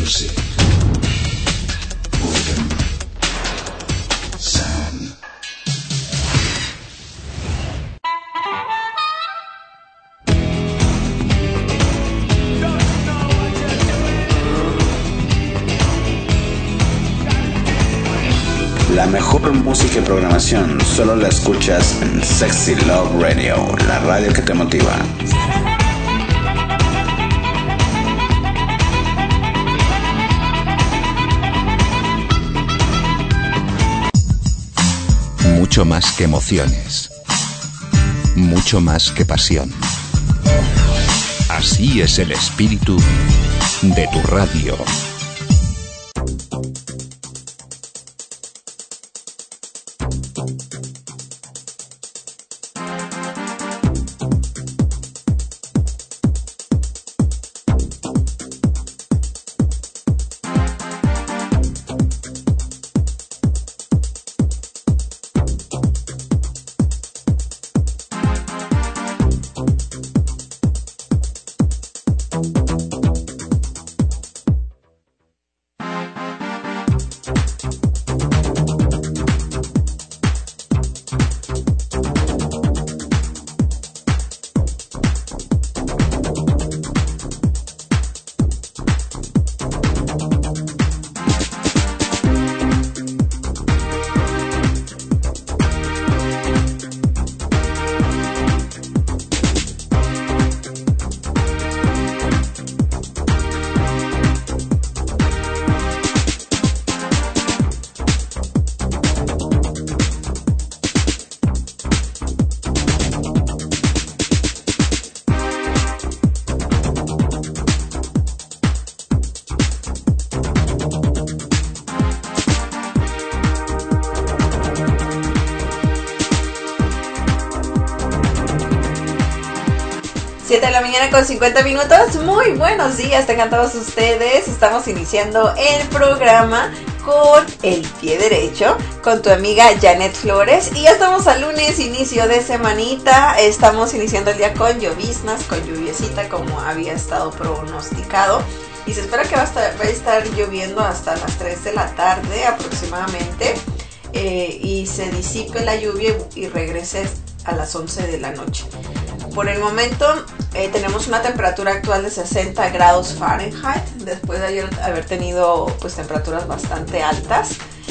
music. Wooden sound. La mejor música y programación solo la escuchas en Sexy Love Radio, la radio que te motiva. Mucho más que emociones, mucho más que pasión. Así es el espíritu de tu radio. Con 50 minutos, muy buenos días, tengan todos ustedes. Estamos iniciando el programa con el pie derecho, con tu amiga Janet Flores. Y ya estamos al lunes, inicio de semanita. Estamos iniciando el día con lloviznas, con lluviecita, como había estado pronosticado. Y se espera que va a estar lloviendo hasta las 3 de la tarde aproximadamente. Y se disipe la lluvia y regrese a las 11 de la noche. Por el momento tenemos una temperatura actual de 60 grados Fahrenheit, después de ayer haber tenido pues temperaturas bastante altas.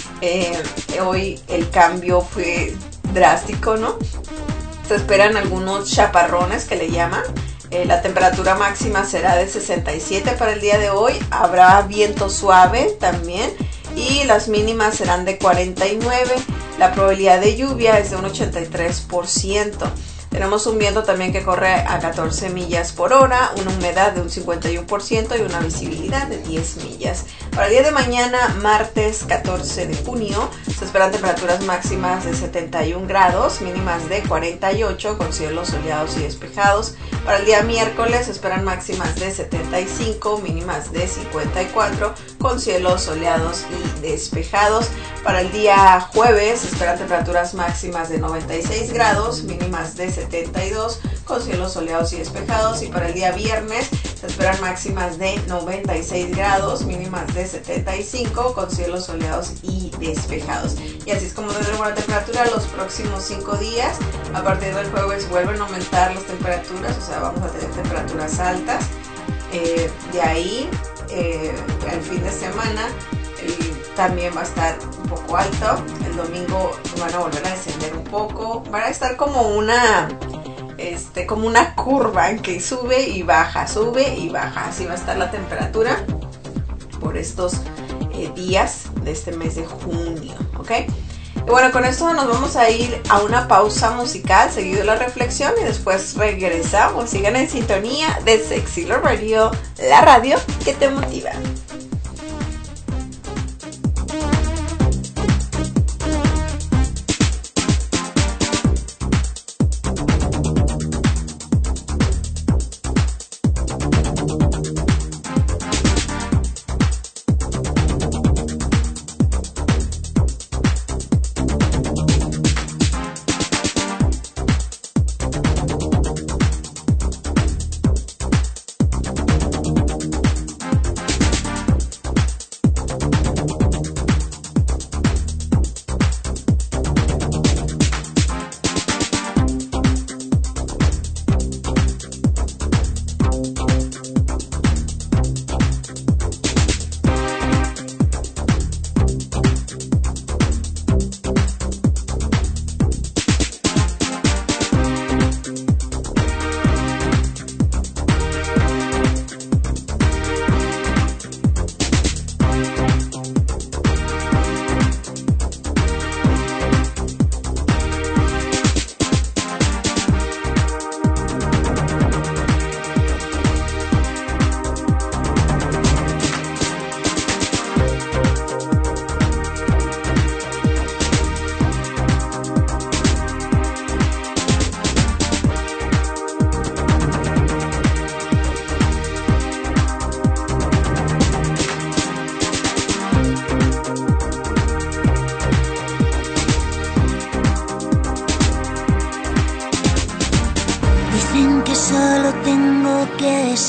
Hoy el cambio fue drástico, ¿no? Se esperan algunos chaparrones que le llaman. La temperatura máxima será de 67 para el día de hoy. Habrá viento suave también y las mínimas serán de 49. La probabilidad de lluvia es de un 83%. Tenemos un viento también que corre a 14 millas por hora, una humedad de un 51% y una visibilidad de 10 millas. Para el día de mañana, martes 14 de junio, se esperan temperaturas máximas de 71 grados, mínimas de 48 con cielos soleados y despejados. Para el día miércoles se esperan máximas de 75, mínimas de 54 con cielos soleados y despejados. Para el día jueves se esperan temperaturas máximas de 96 grados, mínimas de 72 con cielos soleados y despejados. Y para el día viernes se esperan máximas de 96 grados, mínimas de 75 con cielos soleados y despejados. Y así es como tendremos la temperatura los próximos 5 días. A partir del jueves vuelven a aumentar las temperaturas, o sea, vamos a tener temperaturas altas. De ahí, el fin de semana también va a estar un poco alto. El domingo van a volver a descender un poco. Van a estar como una curva en que sube y baja. Así va a estar la temperatura por estos días de este mes de junio, ¿ok? Y bueno, con esto nos vamos a ir a una pausa musical, seguido la reflexión, y después regresamos. Sigan en sintonía de Sexy Love Radio, la radio que te motiva.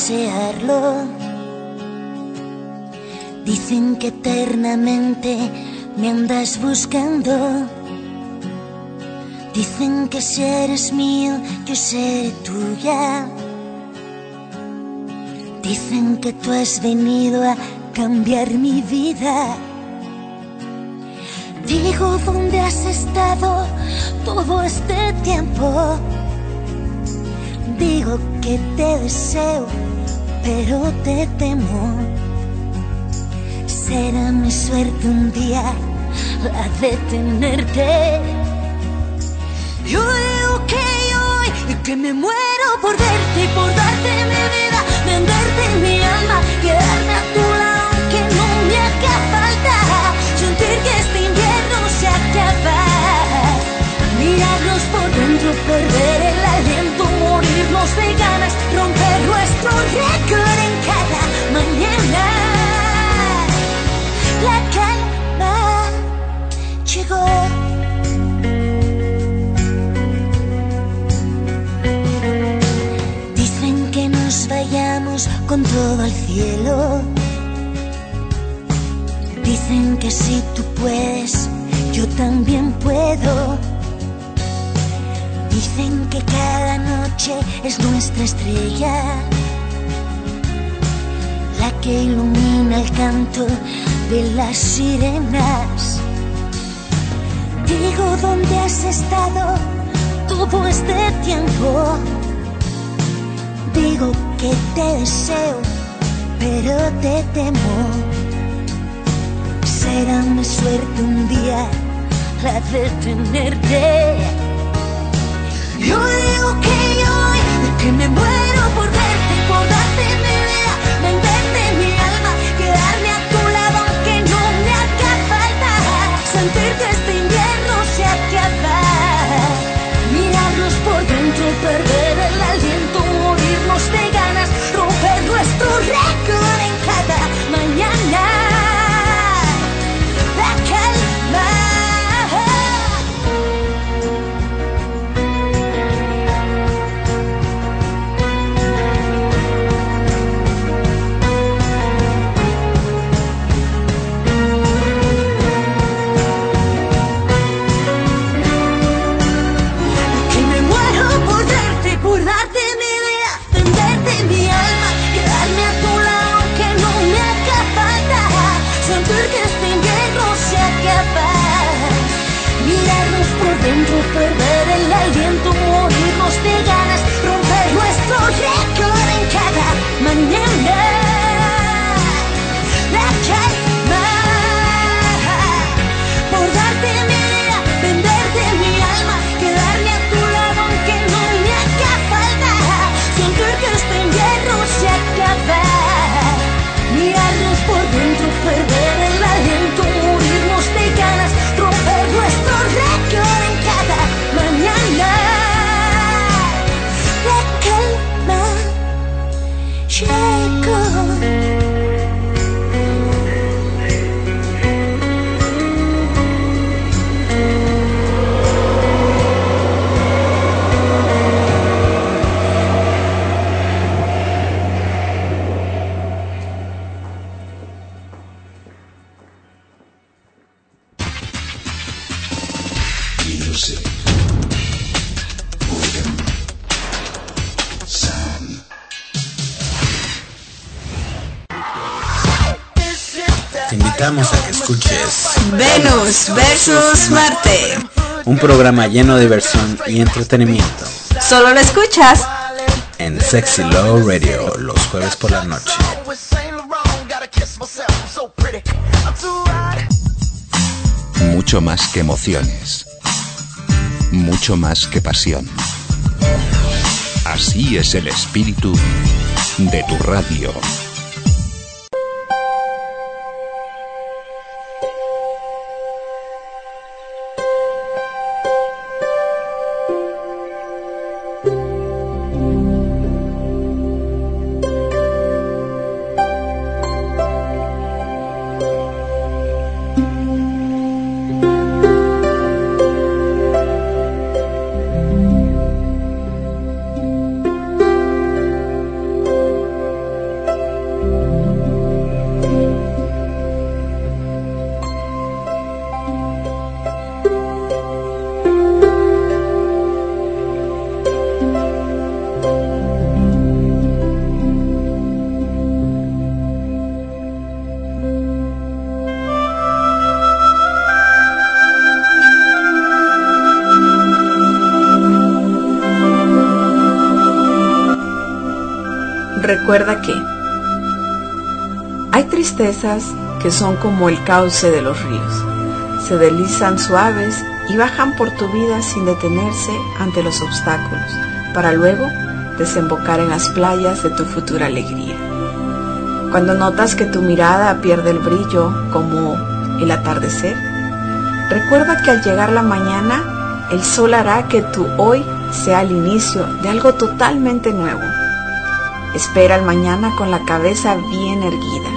desearlo. Dicen que eternamente me andas buscando. Dicen que si eres mío, yo seré tuya. Dicen que tú has venido a cambiar mi vida. Digo, ¿dónde has estado todo este tiempo? Digo que te deseo, pero te temo. Será mi suerte un día la de tenerte. Yo digo que me muero por verte y por darte mi vida, venderte mi alma, quedarme a tu lado aunque no me haga falta, sentir que este invierno se acaba, mirarnos por dentro, perder el aliento, morirnos de ganas, romper nuestro récord en cada mañana. La calma llegó. Dicen que nos vayamos con todo al cielo. Dicen que si tú puedes, yo también puedo. Dicen que cada noche es nuestra estrella, la que ilumina el canto de las sirenas. Digo, ¿dónde has estado todo este tiempo? Digo que te deseo, pero te temo. Será mi suerte un día la de tenerte. Yo digo que me muero por verte, por darte mi vida, venderte mi alma, quedarme a tu lado aunque no me haga falta, sentir que este invierno se acaba, mirarnos por dentro, perder el aliento, morirnos de ganas, romper nuestro récord en cada mañana. La calma. Perder el aliento, morirnos de ganas, romper nuestro récord en cada mañana. La calma, por darte mi vida, venderte mi alma, quedarme a tu lado aunque no me haga falta, sentir que este invierno se acaba, mirarnos por dentro, perder el aliento, morirnos de ganas, romper nuestro récord en cada mañana. La calma llegó. Te invitamos a que escuches Venus versus Marte. un programa lleno de diversión y entretenimiento Solo lo escuchas en Sexy Love Radio los jueves por la noche. Mucho más que emociones. Mucho más que pasión. Así es el espíritu de tu radio. Recuerda que hay tristezas que son como el cauce de los ríos. Se deslizan suaves y bajan por tu vida sin detenerse ante los obstáculos, para luego desembocar en las playas de tu futura alegría. Cuando notas que tu mirada pierde el brillo como el atardecer, recuerda que al llegar la mañana, el sol hará que tu hoy sea el inicio de algo totalmente nuevo. Espera el mañana con la cabeza bien erguida.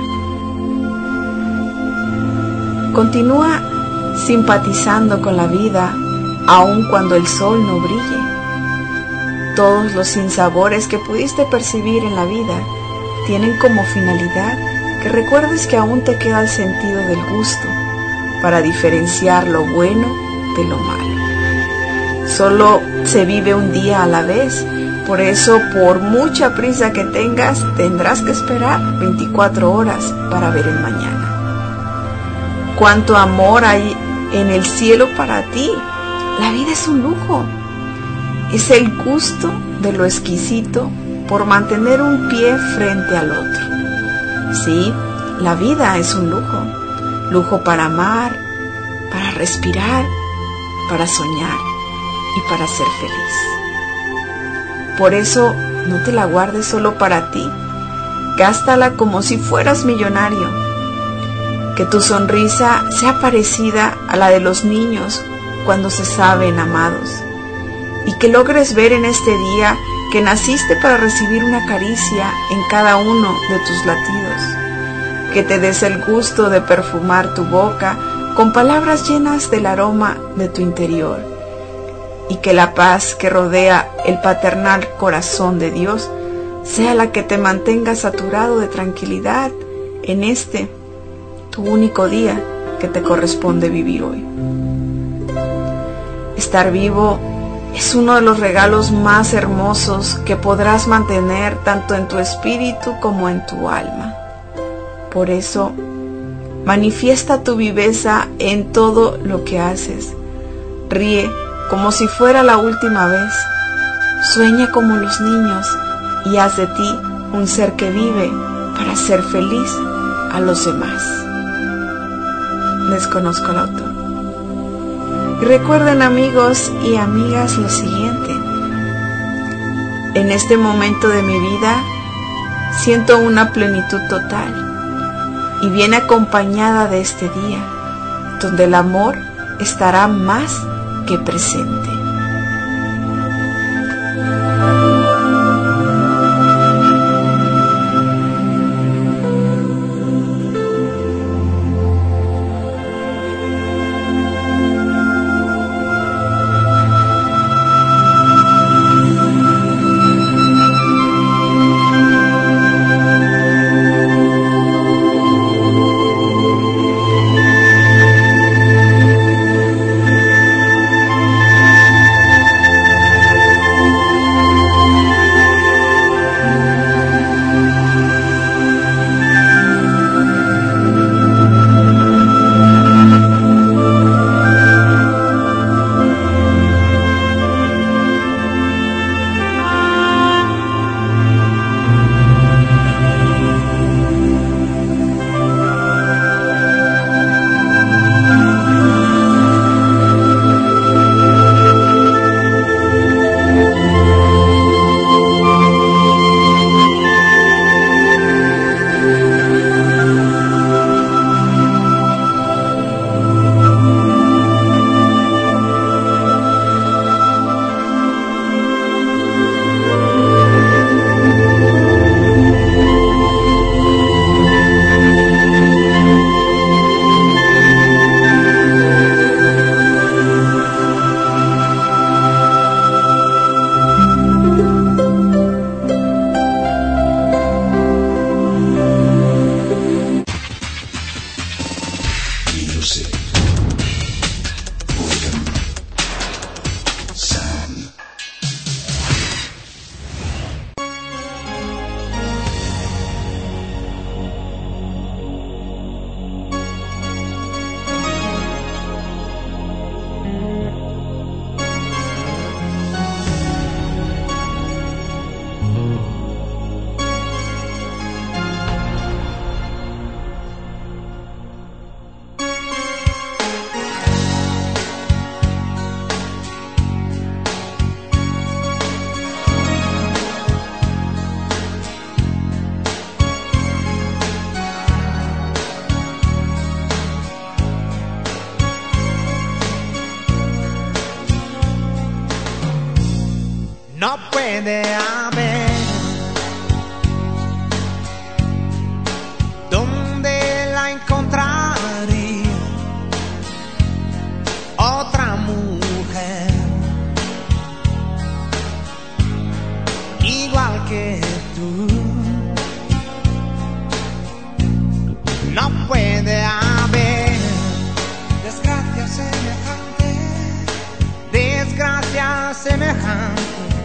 Continúa simpatizando con la vida aun cuando el sol no brille. Todos los sinsabores que pudiste percibir en la vida tienen como finalidad que recuerdes que aún te queda el sentido del gusto para diferenciar lo bueno de lo malo. Solo se vive un día a la vez, por eso por mucha prisa que tengas, tendrás que esperar 24 horas para ver el mañana. Cuánto amor hay en el cielo para ti. La vida es un lujo. Es el gusto de lo exquisito por mantener un pie frente al otro. Sí, la vida es un lujo. Lujo para amar, para respirar, para soñar y para ser feliz. Por eso no te la guardes solo para ti. Gástala como si fueras millonario. Que tu sonrisa sea parecida a la de los niños cuando se saben amados. Y que logres ver en este día que naciste para recibir una caricia en cada uno de tus latidos. Que te des el gusto de perfumar tu boca con palabras llenas del aroma de tu interior. Y que la paz que rodea el paternal corazón de Dios sea la que te mantenga saturado de tranquilidad en este tu único día que te corresponde vivir hoy. Estar vivo es uno de los regalos más hermosos que podrás mantener tanto en tu espíritu como en tu alma. Por eso, manifiesta tu viveza en todo lo que haces. Ríe como si fuera la última vez. Sueña como los niños y haz de ti un ser que vive para ser feliz a los demás. Desconozco el autor. Y recuerden, amigos y amigas, lo siguiente. En este momento de mi vida siento una plenitud total y viene acompañada de este día, donde el amor estará más que presente. puede haber donde la encontraría otra mujer igual que tú. No puede haber desgracia semejante, desgracia semejante.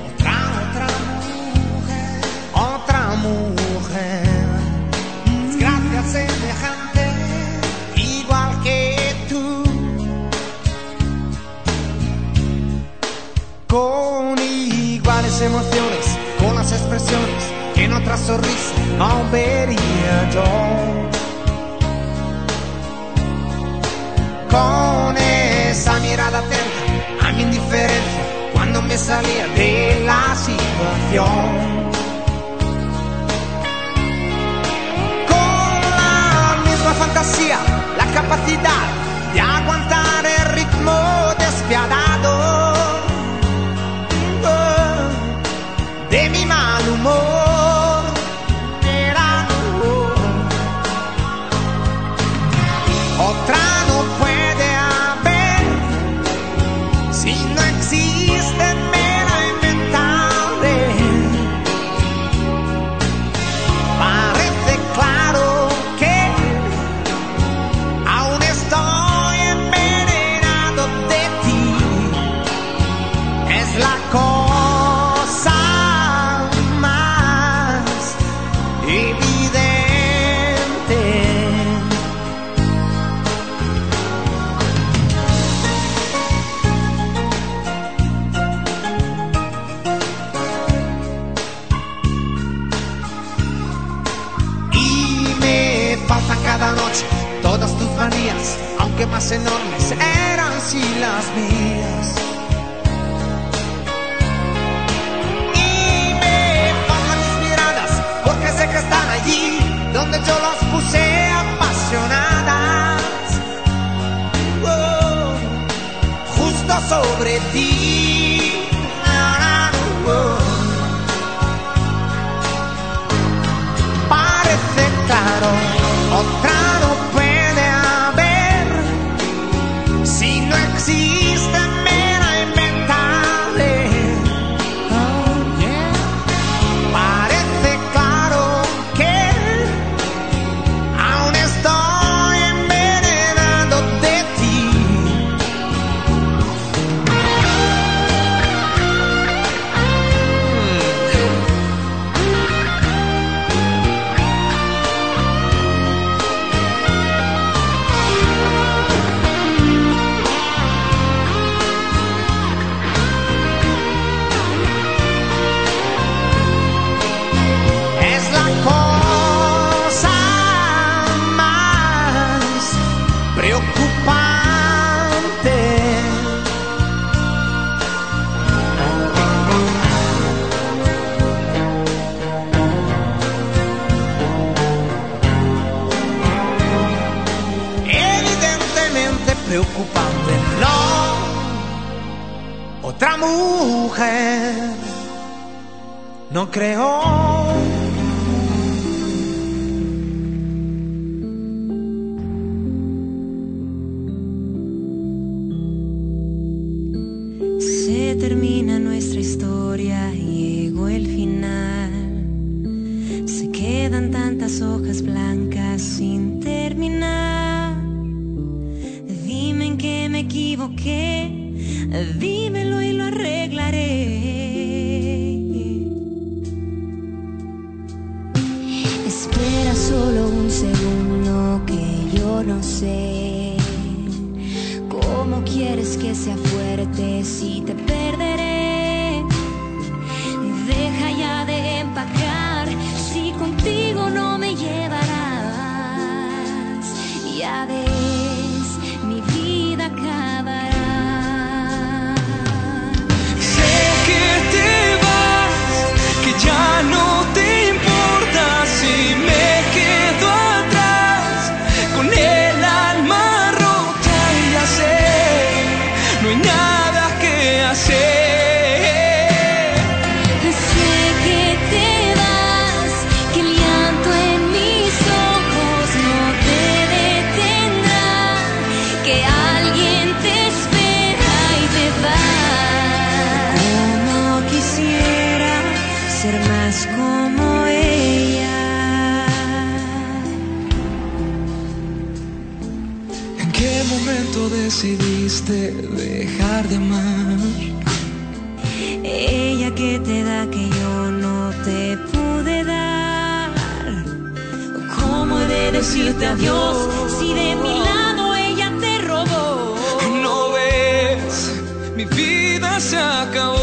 Otra mujer, desgracia semejante, igual que tú. Con iguales emociones, con las expresiones que en otra sonrisa no vería yo. Con esa mirada atenta a mi indiferencia cuando me salía de la situación. Con la misma fantasía, la capacidad de aguantar el ritmo despiadado de mi mal humor. Otra no puede haber si no existe, me la inventaré. Parece claro que aún estoy envenenado de ti. Es la cosa más evidente. Faltan cada noche todas tus manías, aunque más enormes eran si las mías. Y me faltan tus miradas, porque sé que están allí donde yo las puse apasionadas. Justo sobre ti. Parece claro, otra no puede haber si no existe, me la inventaré. Parece claro que aún estoy envenenado de ti. Preocupante, no, otra mujer, no creo. Se termina nuestra historia, llegó el final. Se quedan tantas hojas blancas sin terminar. Dime en qué me equivoqué, dímelo y lo arreglaré. Espera solo un segundo que yo no sé cómo quieres que sea fuerte si te perderé. Deja ya de empacar, si contigo no me llevarás. Ya ves, mi vida acabará. Sé que te vas, que ya no te importa si me quedo atrás con el alma rota y ya sé, no hay nada que hacer. momento decidiste dejar de amar? Ella que te da que yo no te pude dar. ¿Cómo he de decirte adiós si de mi lado ella te robó? ¿No ves? Mi vida se acabó.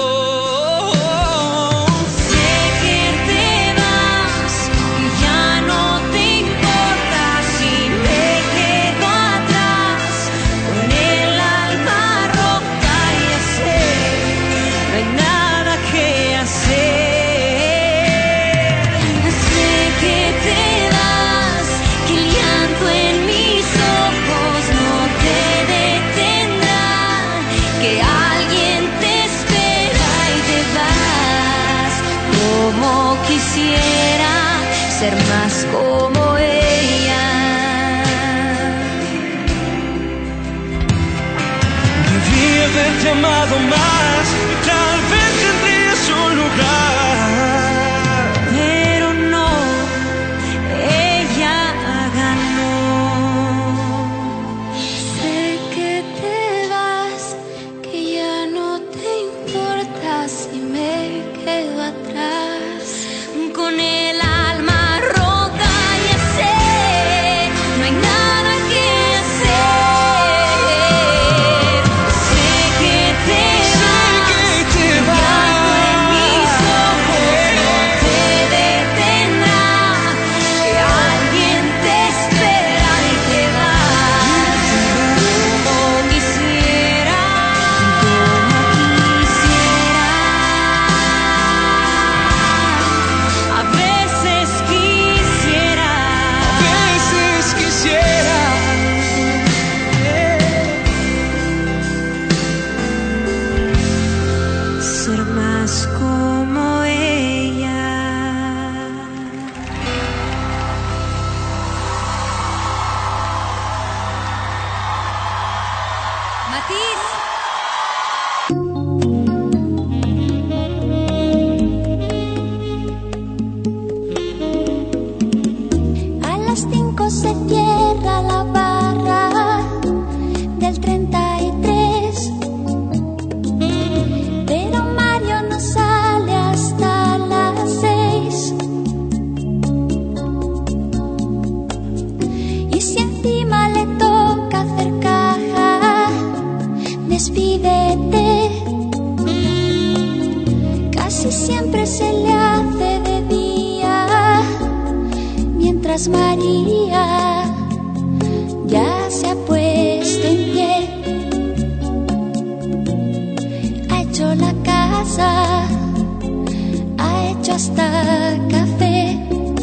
Ser más como ella. Debí haberte amado más y tal vez tendrías un lugar. Pero no, ella ganó. Sé que te vas, que ya no te importa si me quedo atrás. Con el alma rota ya sé, no hay nada que hacer. Sé que te vas, en mis ojos no te detendrá, que alguien te espera y te vas. Como quisiera, a veces quisiera ser más como ella. Matiz. A las 5 se cierra la barra del 33, pero Mario no sale hasta las 6. Y si encima le toca hacer caja, despídete. Casi siempre se le hace de día, mientras María ya se ha puesto en pie. Ha hecho la casa, ha hecho hasta café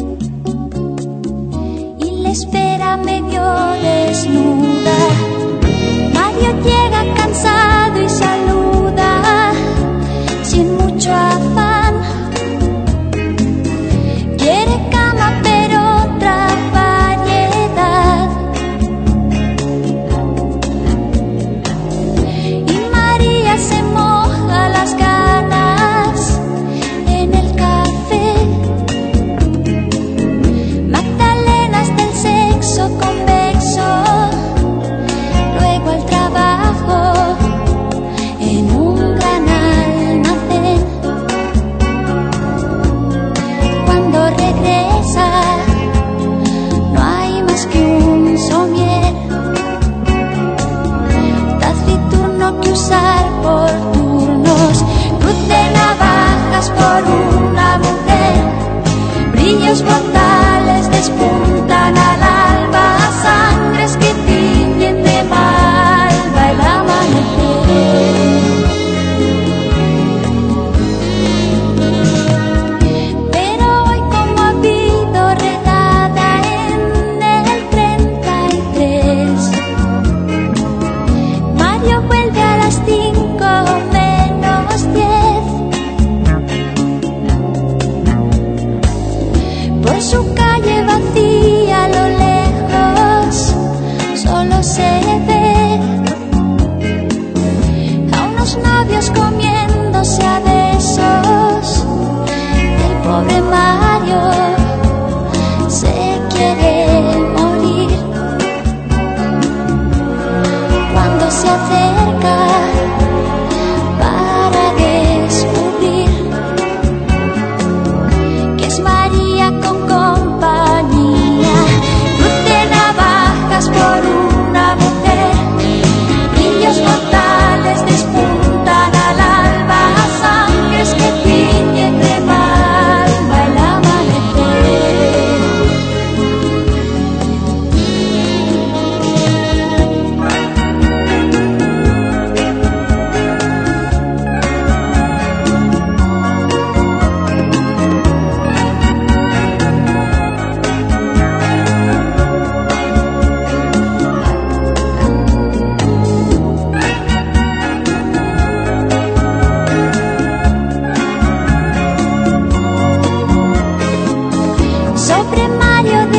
y le espera medio desnuda. Mario llega cansado y saluda sin mucho afán. Quiere cama pero otra variedad. Y María se moja las ganas en el café. Magdalenas del sexo convexo. Luego al trabajo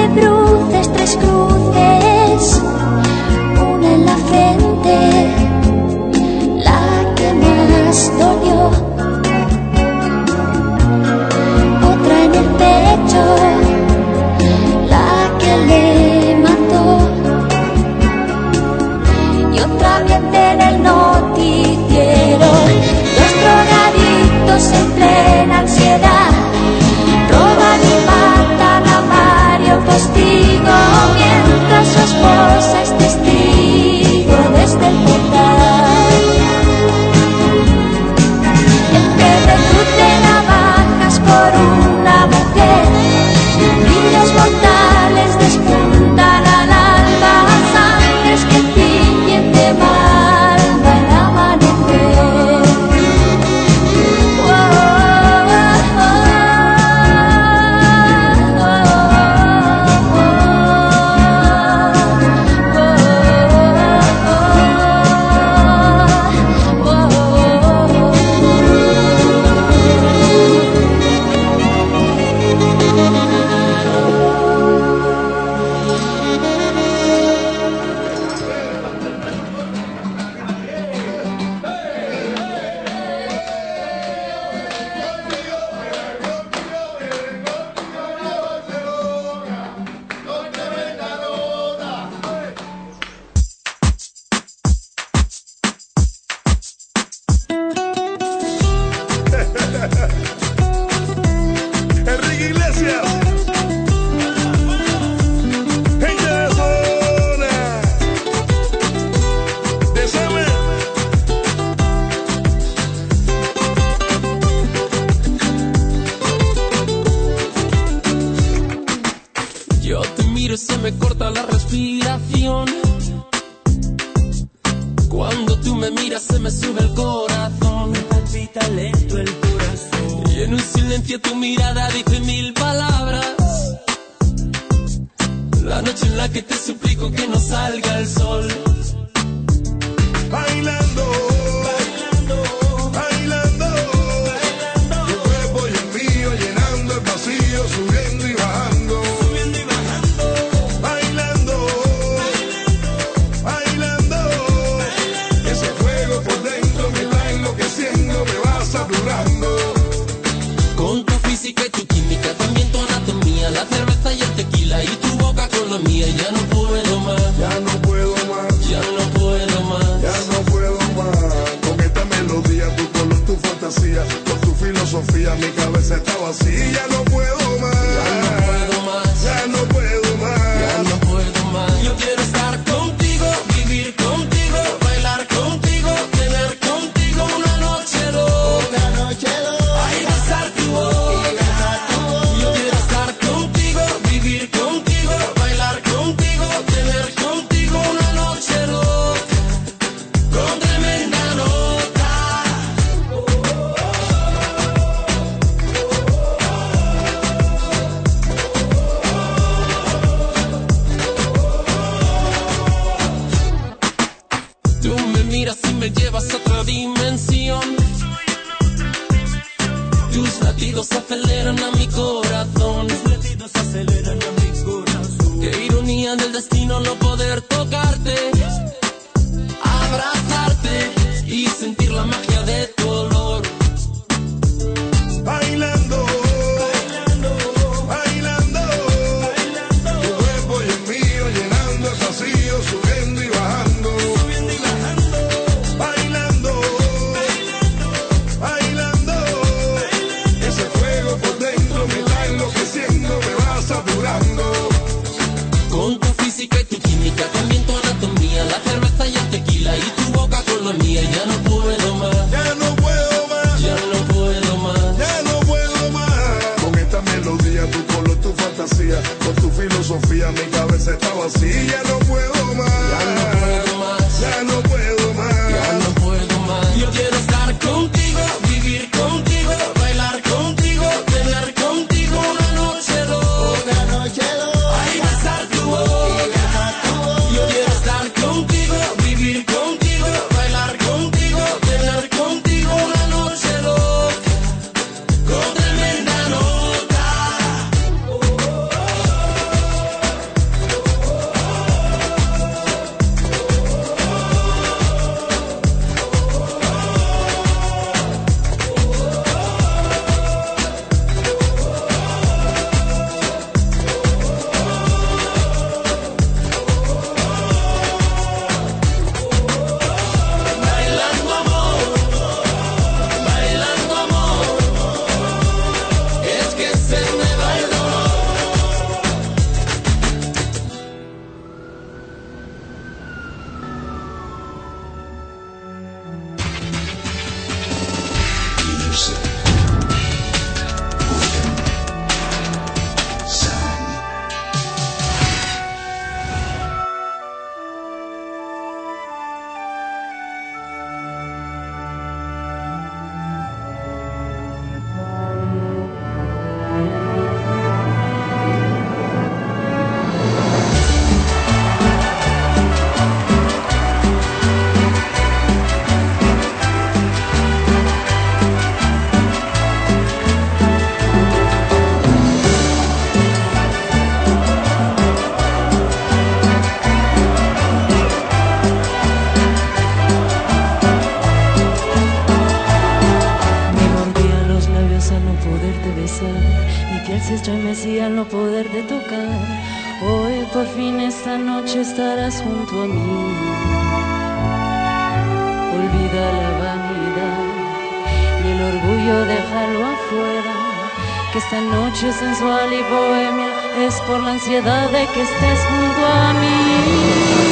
bruces, 3 cruces, una en la frente, la que más dolió, otra en el pecho, la que le mató, y otra viente en el noticiero, 2 drogadictos en plena ansiedad, roban y matan a Mario Postigo, mientras su esposa es testigo desde el portal. El que recrute navajas por una mujer, brillos mortales despuntan al alba, sangres que tiñen de malva el amanecer. Enrique Iglesias, gente de zona, de Seme. Yo te miro y se me corta la respiración. Cuando tú me miras se me sube el corazón. Me palpita lento el corazón. Y en un silencio tu mirada dice 1000 palabras. La noche en la que te suplico que no salga el sol. Bailando, bailando, bailando, tu cuerpo y el mío llenando el vacío, subiendo y bajando, subiendo y bajando, bailando, bailando, bailando, ese fuego por dentro me va enloqueciendo, me va saturando. Con tu física y tu química, también tu anatomía, la cerveza y el tequila y tu boca con la mía, ya no puedo más, Ya no puedo más, ya no puedo más. ya no puedo más. Con esta melodía, tu color, tu fantasía, con tu filosofía, mi cabeza está vacía. Ya no puedo más, Ya no puedo más, ya no puedo más. ya no puedo más. Yo quiero estar contigo, vivir contigo, bailar contigo, tener contigo una noche loca. Ay, besar tu boca. Yo quiero estar contigo, vivir contigo, bailar contigo, tener contigo una noche loca. Con tremenda nota. Tú me miras y me llevas a otra dimensión. Tus latidos aceleran a mi corazón. Qué ironía del destino no poder tocarte, abrazarte y sentir la magia de tu olor. Bailando, bailando, bailando, tu cuerpo y el mío llenando el vacío, subiendo y bajando, subiendo y bajando, bailando, bailando, bailando, ese fuego por dentro me está enloqueciendo, me va saturando. Con tu física y tu química, también tu anatomía, la cerveza y el tequila y tu boca con la mía, ya no puedo más, Ya no puedo más, ya no puedo más. ya no puedo más. Con esta melodía, tu color, tu fantasía, con tu filosofía, mi cabeza está vacía. Ya no puedo más, Ya no puedo más, ya no puedo más. ya no puedo más. Yo quiero estar contigo, vivir contigo, bailar contigo, tener contigo una noche loca. Ay, besar tu boca. Yo quiero estar contigo, vivir contigo, bailar contigo, tener contigo una noche loca. Con tremenda nota. por fin esta noche estarás junto a mí. Olvida la vanidad y el orgullo, déjalo afuera, que esta noche sensual y bohemia es por la ansiedad de que estés junto a mí.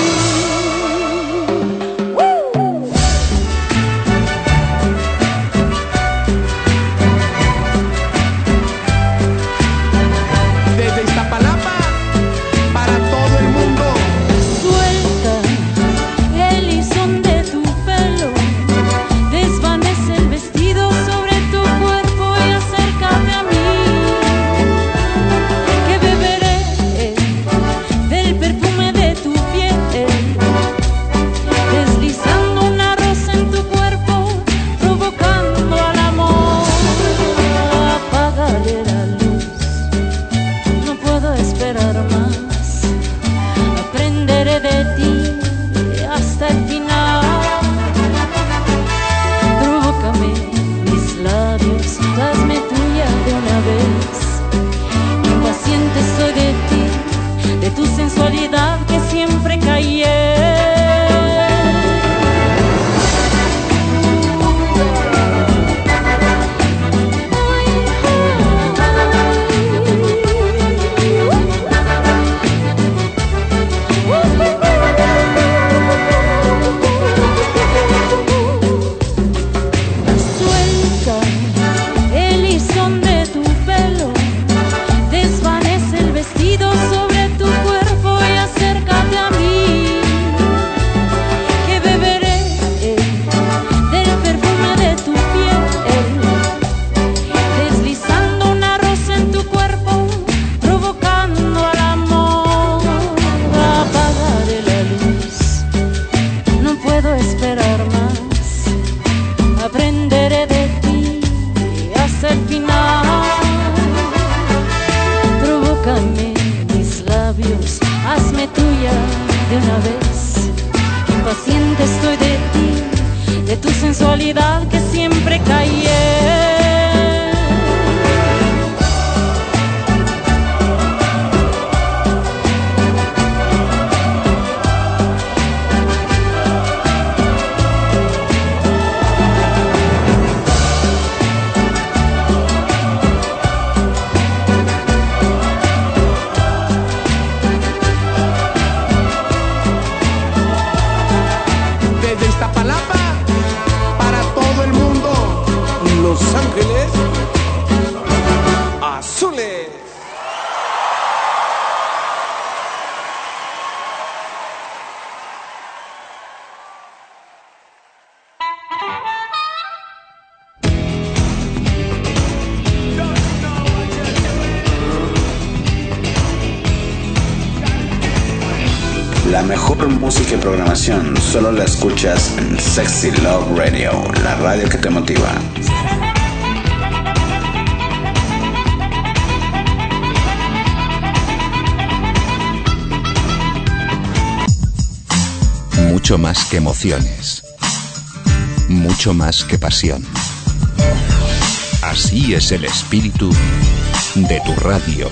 La mejor música y programación solo la escuchas en Sexy Love Radio, la radio que te motiva. Mucho más que emociones, mucho más que pasión. Así es el espíritu de tu radio.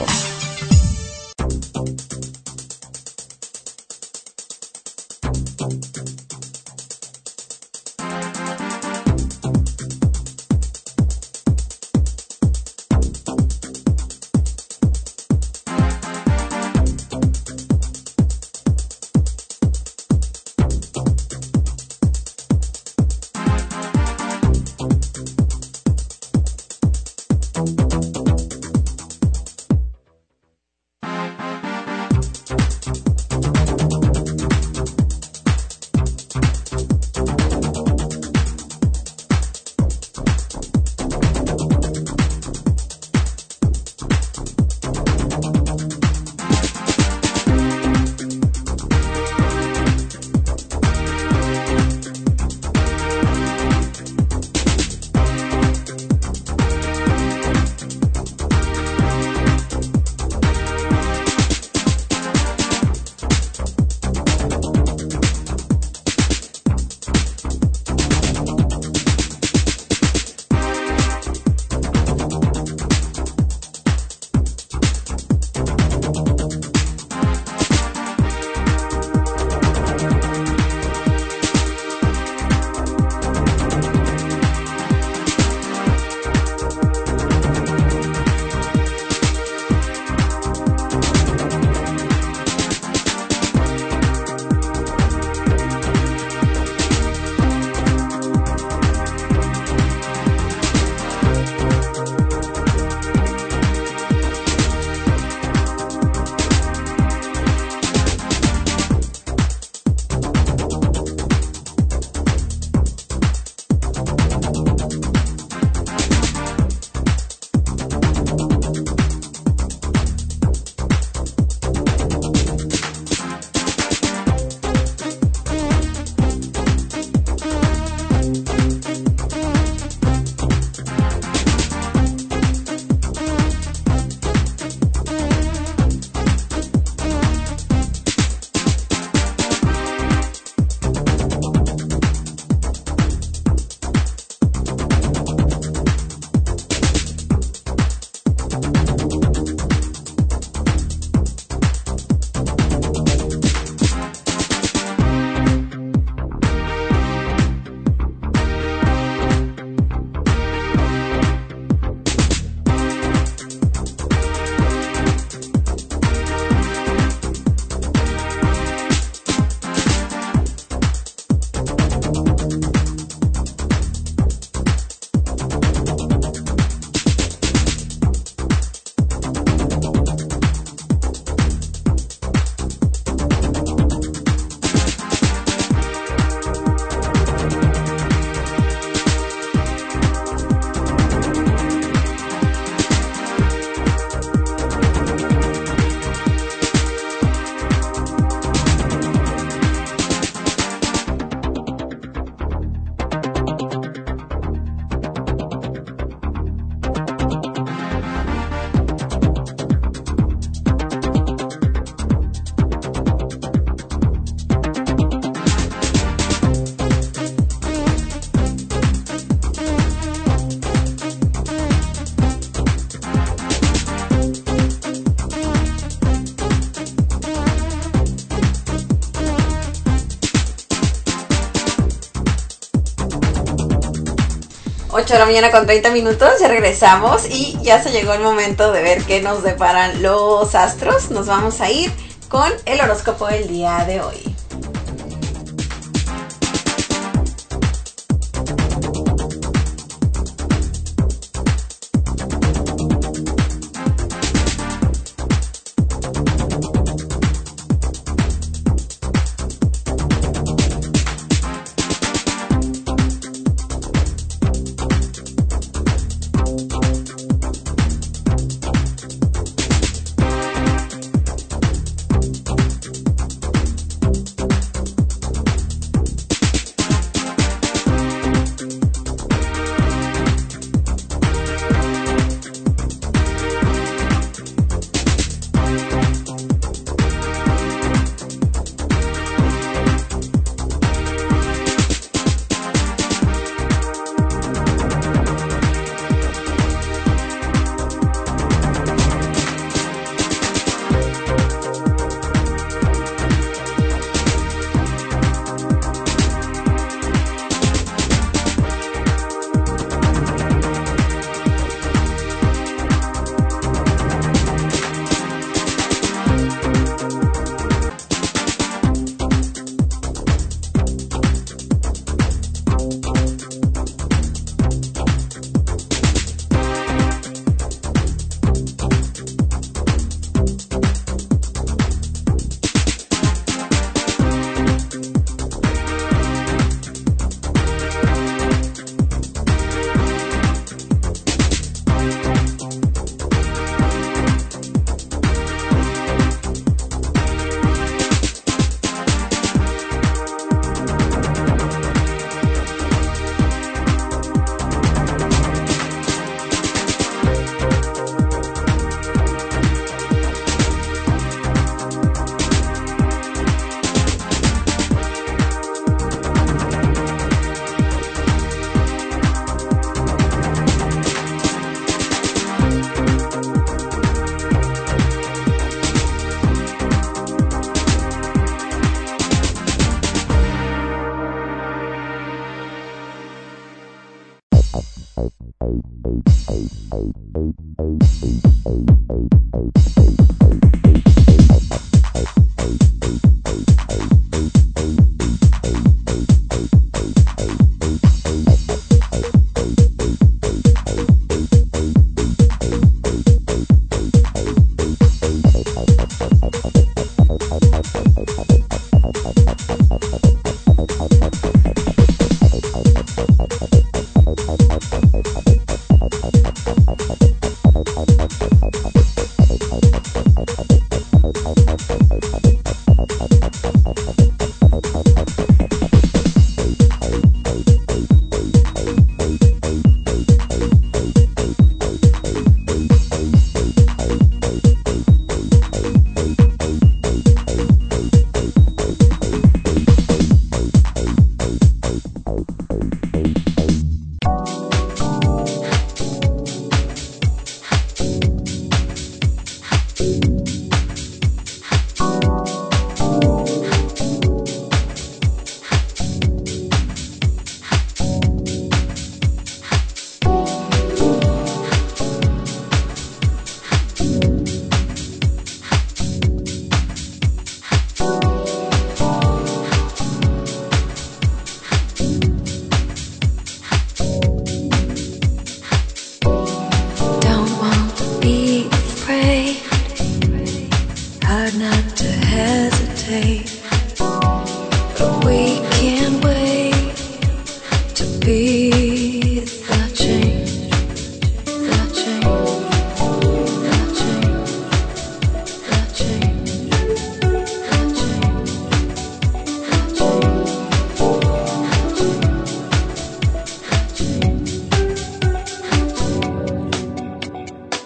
8 de la mañana con 30 minutos, ya regresamos y ya se llegó el momento de ver qué nos deparan los astros. Nos vamos a ir con el horóscopo del día de hoy.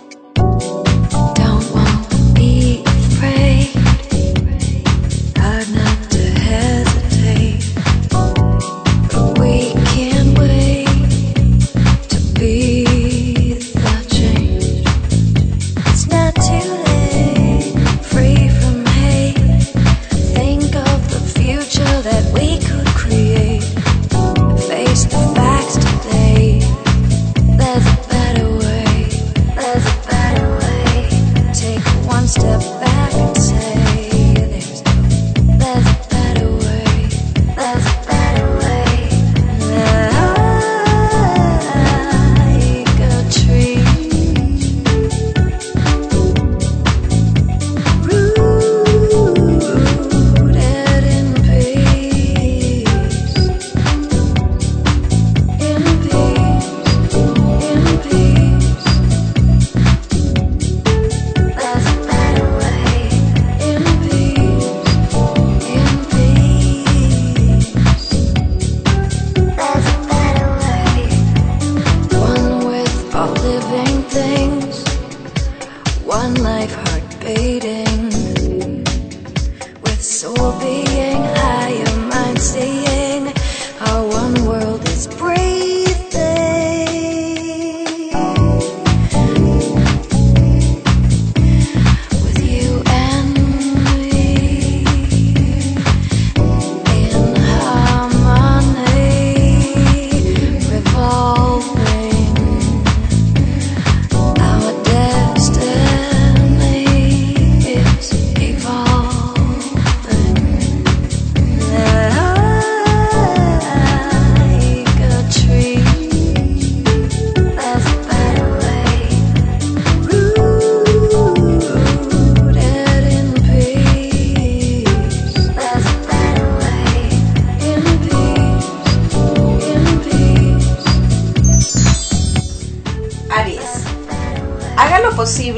Hard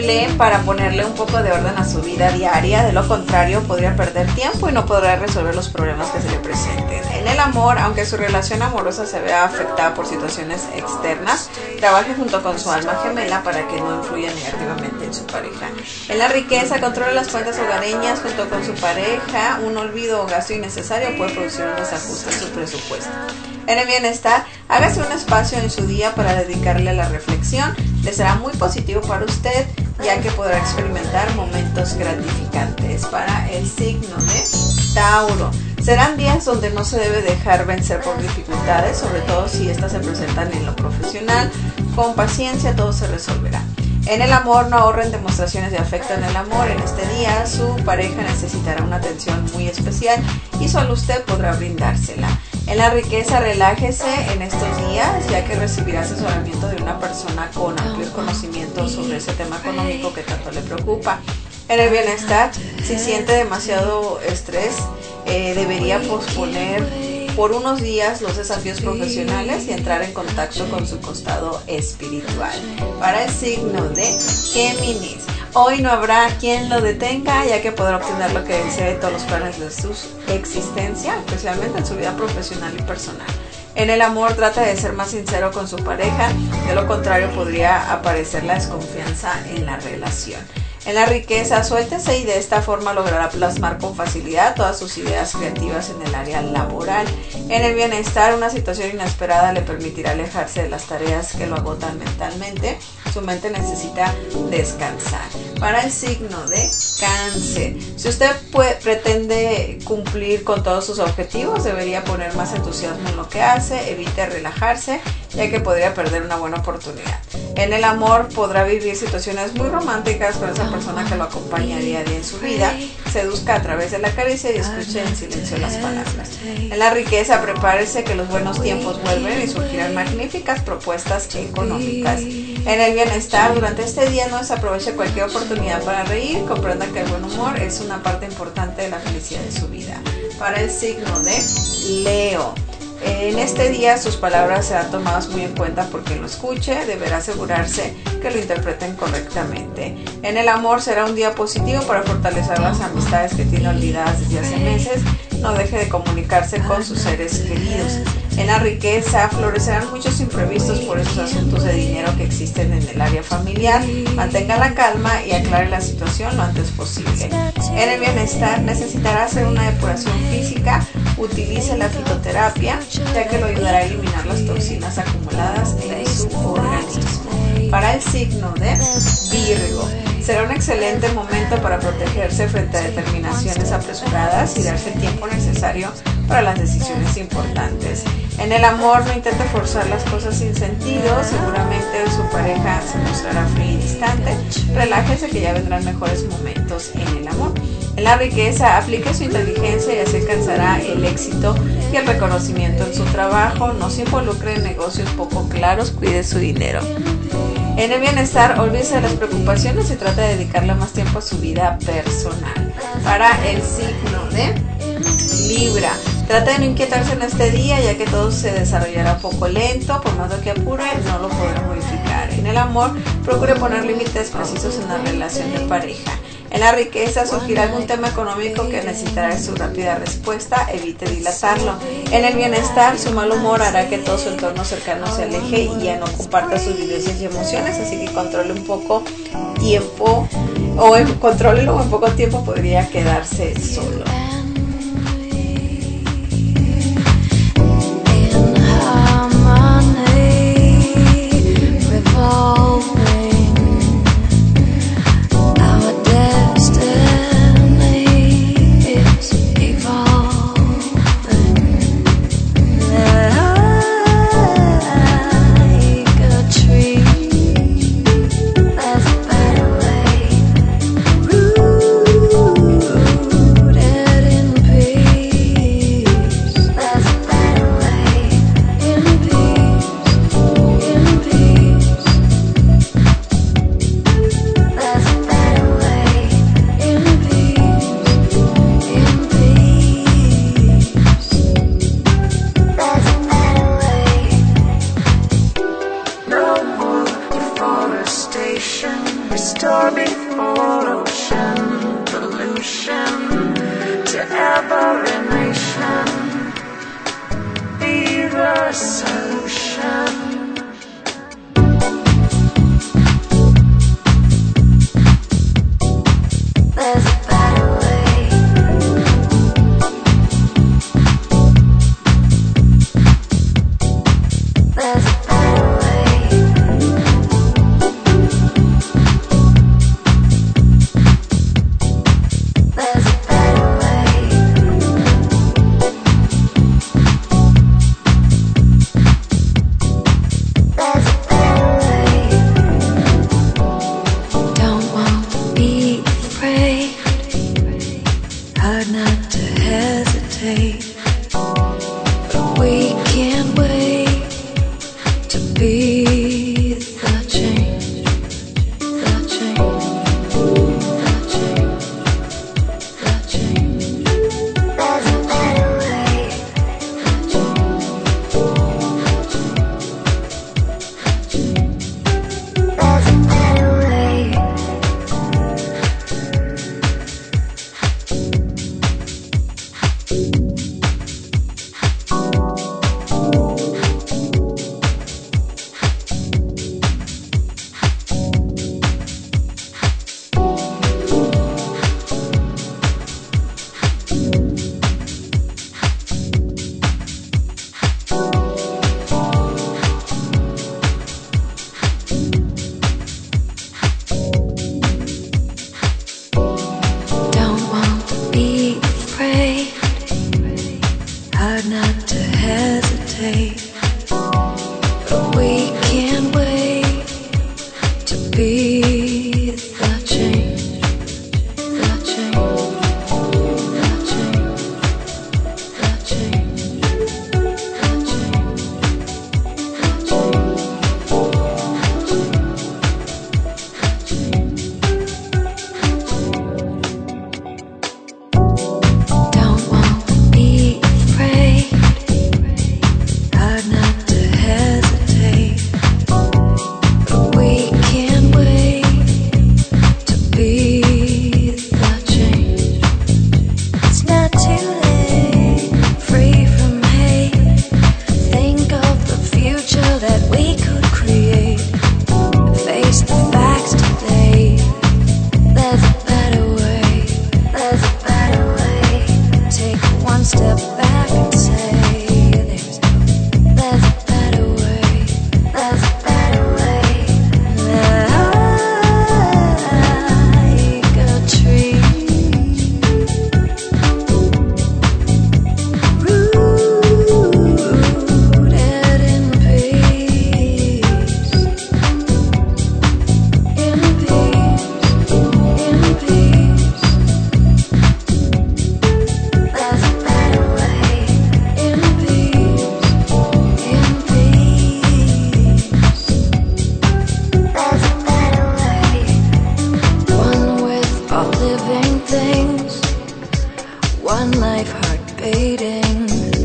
útil para ponerle un poco de orden a su vida diaria. De lo contrario, podría perder tiempo y no podrá resolver los problemas que se le presenten. En el amor, aunque su relación amorosa se vea afectada por situaciones externas, trabaje junto con su alma gemela para que no influya negativamente en su pareja. En la riqueza, controle las cuentas hogareñas junto con su pareja. Un olvido o gasto innecesario puede producir un desajuste en su presupuesto. En el bienestar, hágase un espacio en su día para dedicarle a la reflexión. Le será muy positivo para usted, ya que podrá experimentar momentos gratificantes. Para el signo de Tauro, serán días donde no se debe dejar vencer por dificultades, sobre todo si estas se presentan en lo profesional. Con paciencia todo se resolverá. En el amor, no ahorren demostraciones de afecto en el amor. En este día, su pareja necesitará una atención muy especial y solo usted podrá brindársela. En la riqueza, relájese en estos días, ya que recibirá asesoramiento de una persona con amplio conocimiento sobre ese tema económico que tanto le preocupa. En el bienestar, si siente demasiado estrés, debería posponer por unos días los desafíos profesionales y entrar en contacto con su costado espiritual. Para el signo de Géminis, hoy no habrá quien lo detenga, ya que podrá obtener lo que desee de todos los planes de su existencia, especialmente en su vida profesional y personal. En el amor, trata de ser más sincero con su pareja, de lo contrario podría aparecer la desconfianza en la relación. En la riqueza, suéltese y de esta forma logrará plasmar con facilidad todas sus ideas creativas en el área laboral. En el bienestar, una situación inesperada le permitirá alejarse de las tareas que lo agotan mentalmente. Su mente necesita descansar. Para el signo de Cáncer, si usted pretende cumplir con todos sus objetivos, debería poner más entusiasmo en lo que hace, evite relajarse, ya que podría perder una buena oportunidad. En el amor, podrá vivir situaciones muy románticas con esa persona que lo acompaña día a día en su vida. Seduzca a través de la caricia y escuche en silencio las palabras. En la riqueza, prepárese que los buenos tiempos vuelven y surgirán magníficas propuestas económicas. En el bienestar, durante este día no desaproveche cualquier oportunidad para reír. Comprenda que el buen humor es una parte importante de la felicidad de su vida. Para el signo de Leo, en este día sus palabras serán tomadas muy en cuenta por quien lo escuche. Deberá asegurarse que lo interpreten correctamente. En el amor, será un día positivo para fortalecer las amistades que tiene olvidadas desde hace meses. No deje de comunicarse con sus seres queridos. En la riqueza, florecerán muchos imprevistos por esos asuntos de dinero que existen en el área familiar. Mantenga la calma y aclare la situación lo antes posible. En el bienestar, necesitará hacer una depuración física. Utilice la fitoterapia, ya que lo ayudará a eliminar las toxinas acumuladas en su organismo. Para el signo de Virgo, será un excelente momento para protegerse frente a determinaciones apresuradas y darse el tiempo necesario para las decisiones importantes. En el amor, no intente forzar las cosas sin sentido. Seguramente su pareja se mostrará fría y distante. Relájese que ya vendrán mejores momentos en el amor. En la riqueza, aplique su inteligencia y así alcanzará el éxito y el reconocimiento en su trabajo. No se involucre en negocios poco claros, cuide su dinero. En el bienestar, olvídese de las preocupaciones y trate de dedicarle más tiempo a su vida personal. Para el signo de Libra, trate de no inquietarse en este día, ya que todo se desarrollará un poco lento. Por más que apure, no lo podrá modificar. En el amor, procure poner límites precisos en la relación de pareja. En la riqueza, surgirá algún tema económico que necesitará su rápida respuesta. Evite dilatarlo. En el bienestar, su mal humor hará que todo su entorno cercano se aleje y ya no comparta sus vivencias y emociones, así que controle un poco tiempo, o contrólelo en poco tiempo, podría quedarse solo. hard not to hesitate, but we can't wait to be the change, the change, the change, the change. There's a better way. There's a better way. Don't want to be afraid, hard not to hesitate, but we can't wait to be the change, the change, the change, the change, the change, Don't want to be afraid, hard not to hesitate, but we can't wait to be the change. It's not too late, free from hate. Think of the future that we could create. Face the facts today. There's a better way. There's a better way. Take one step back and say there's a better way. There's a better way. Like a tree rooted in peace, in peace, in peace. There's a better way, in peace, in peace. There's a better way, one with all living things, one life heart beating,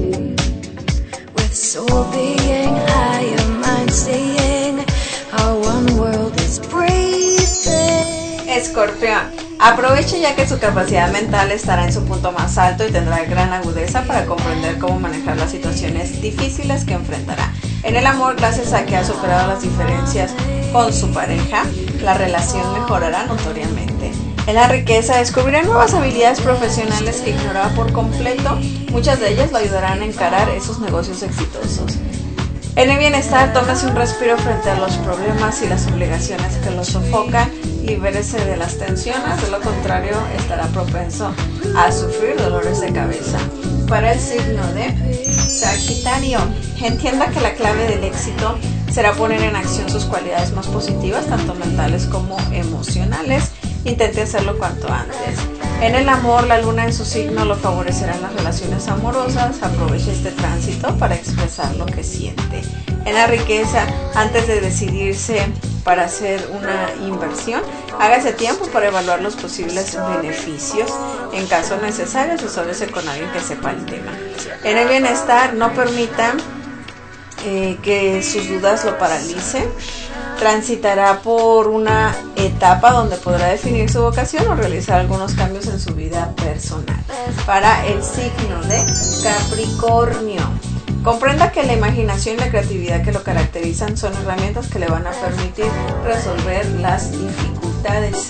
with soul being, higher mind seeing, our one world is breathing. Escorpión, aproveche ya que su capacidad mental estará en su punto más alto y tendrá gran agudeza para comprender cómo manejar las situaciones difíciles que enfrentará. En el amor, gracias a que ha superado las diferencias con su pareja, la relación mejorará notoriamente. En la riqueza, descubrirá nuevas habilidades profesionales que ignoraba por completo. Muchas de ellas lo ayudarán a encarar esos negocios exitosos. En el bienestar, tómese un respiro frente a los problemas y las obligaciones que lo sofocan. Libérese de las tensiones, de lo contrario estará propenso a sufrir dolores de cabeza. Para el signo de Sagitario, entienda que la clave del éxito será poner en acción sus cualidades más positivas, tanto mentales como emocionales. Intente hacerlo cuanto antes. En el amor, la luna en su signo lo favorecerá en las relaciones amorosas. Aproveche este tránsito para expresar lo que siente. En la riqueza, antes de decidirse para hacer una inversión, hágase tiempo para evaluar los posibles beneficios. En caso necesario, asesórese con alguien que sepa el tema. En el bienestar, no permita que sus dudas lo paralicen. Transitará por una etapa donde podrá definir su vocación o realizar algunos cambios en su vida personal. Para el signo de Capricornio, comprenda que la imaginación y la creatividad que lo caracterizan son herramientas que le van a permitir resolver las dificultades.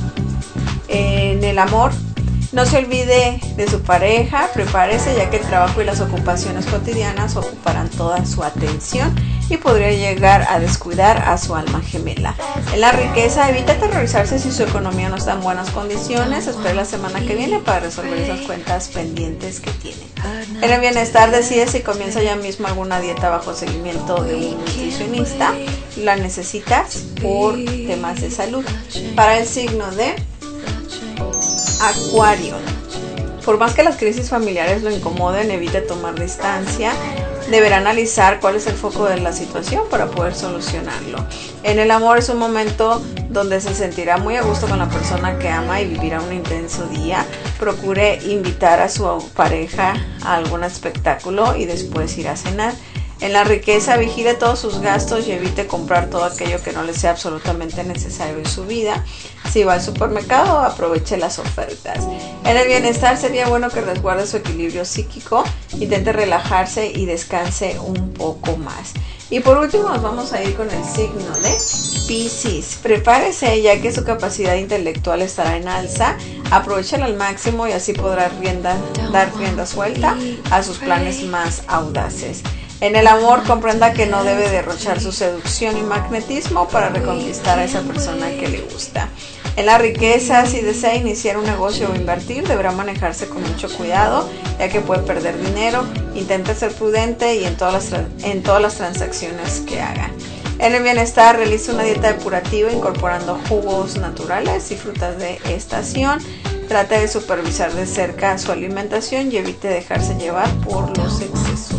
En el amor, no se olvide de su pareja, prepárese ya que el trabajo y las ocupaciones cotidianas ocuparán toda su atención y podría llegar a descuidar a su alma gemela. En la riqueza, evite aterrorizarse si su economía no está en buenas condiciones. Espere la semana que viene para resolver esas cuentas pendientes que tiene. En el bienestar, decide si comienza ya mismo alguna dieta bajo seguimiento de un nutricionista. La necesitas por temas de salud. Para el signo de Acuario, Por más que las crisis familiares lo incomoden, evite tomar distancia. Deberá analizar cuál es el foco de la situación para poder solucionarlo. En el amor es un momento donde se sentirá muy a gusto con la persona que ama y vivirá un intenso día. Procure invitar a su pareja a algún espectáculo y después ir a cenar. En la riqueza, vigile todos sus gastos y evite comprar todo aquello que no le sea absolutamente necesario en su vida. Si va al supermercado, aproveche las ofertas. En el bienestar, sería bueno que resguarde su equilibrio psíquico, intente relajarse y descanse un poco más. Y por último nos vamos a ir con el signo de Piscis. Prepárese, ya que su capacidad intelectual estará en alza. Aprovechela al máximo y así podrá dar rienda suelta a sus planes más audaces. En el amor, comprenda que no debe derrochar su seducción y magnetismo para reconquistar a esa persona que le gusta. En la riqueza, si desea iniciar un negocio o invertir, deberá manejarse con mucho cuidado, ya que puede perder dinero. Intente ser prudente y en todas las transacciones que haga. En el bienestar, realice una dieta depurativa incorporando jugos naturales y frutas de estación. Trate de supervisar de cerca su alimentación y evite dejarse llevar por los excesos.